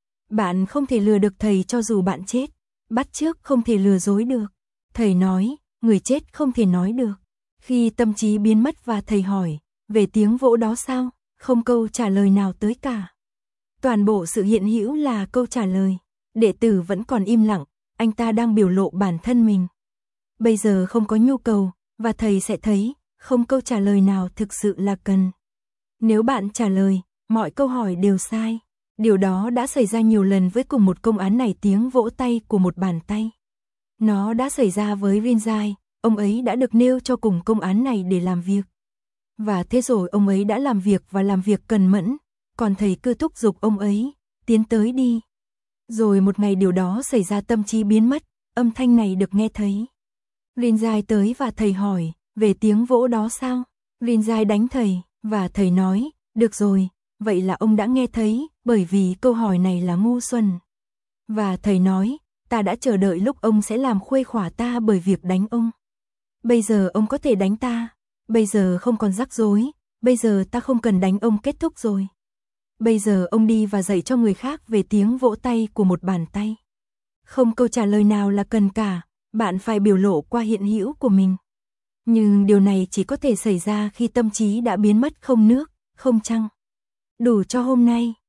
Bạn không thể lừa được thầy cho dù bạn chết. Bắt chước không thể lừa dối được. Thầy nói, người chết không thể nói được. Khi tâm trí biến mất và thầy hỏi, về tiếng vỗ đó sao? Không câu trả lời nào tới cả. Toàn bộ sự hiện hữu là câu trả lời. Đệ tử vẫn còn im lặng, anh ta đang biểu lộ bản thân mình. Bây giờ không có nhu cầu, và thầy sẽ thấy, không câu trả lời nào thực sự là cần. Nếu bạn trả lời, mọi câu hỏi đều sai. Điều đó đã xảy ra nhiều lần với cùng một công án này, tiếng vỗ tay của một bàn tay. Nó đã xảy ra với Rinzai, ông ấy đã được nêu cho cùng công án này để làm việc. Và thế rồi ông ấy đã làm việc và làm việc cần mẫn, còn thầy cứ thúc giục ông ấy, tiến tới đi. Rồi một ngày điều đó xảy ra, tâm trí biến mất, âm thanh này được nghe thấy. Rinzai tới và thầy hỏi, về tiếng vỗ đó sao? Rinzai đánh thầy, và thầy nói, được rồi, vậy là ông đã nghe thấy, bởi vì câu hỏi này là ngu xuẩn. Và thầy nói, ta đã chờ đợi lúc ông sẽ làm khuây khỏa ta bởi việc đánh ông. Bây giờ ông có thể đánh ta, bây giờ không còn rắc rối, bây giờ ta không cần đánh ông, kết thúc rồi. Bây giờ ông đi và dạy cho người khác về tiếng vỗ tay của một bàn tay. Không câu trả lời nào là cần cả, bạn phải biểu lộ qua hiện hữu của mình. Nhưng điều này chỉ có thể xảy ra khi tâm trí đã biến mất, không nước, không trăng. Đủ cho hôm nay.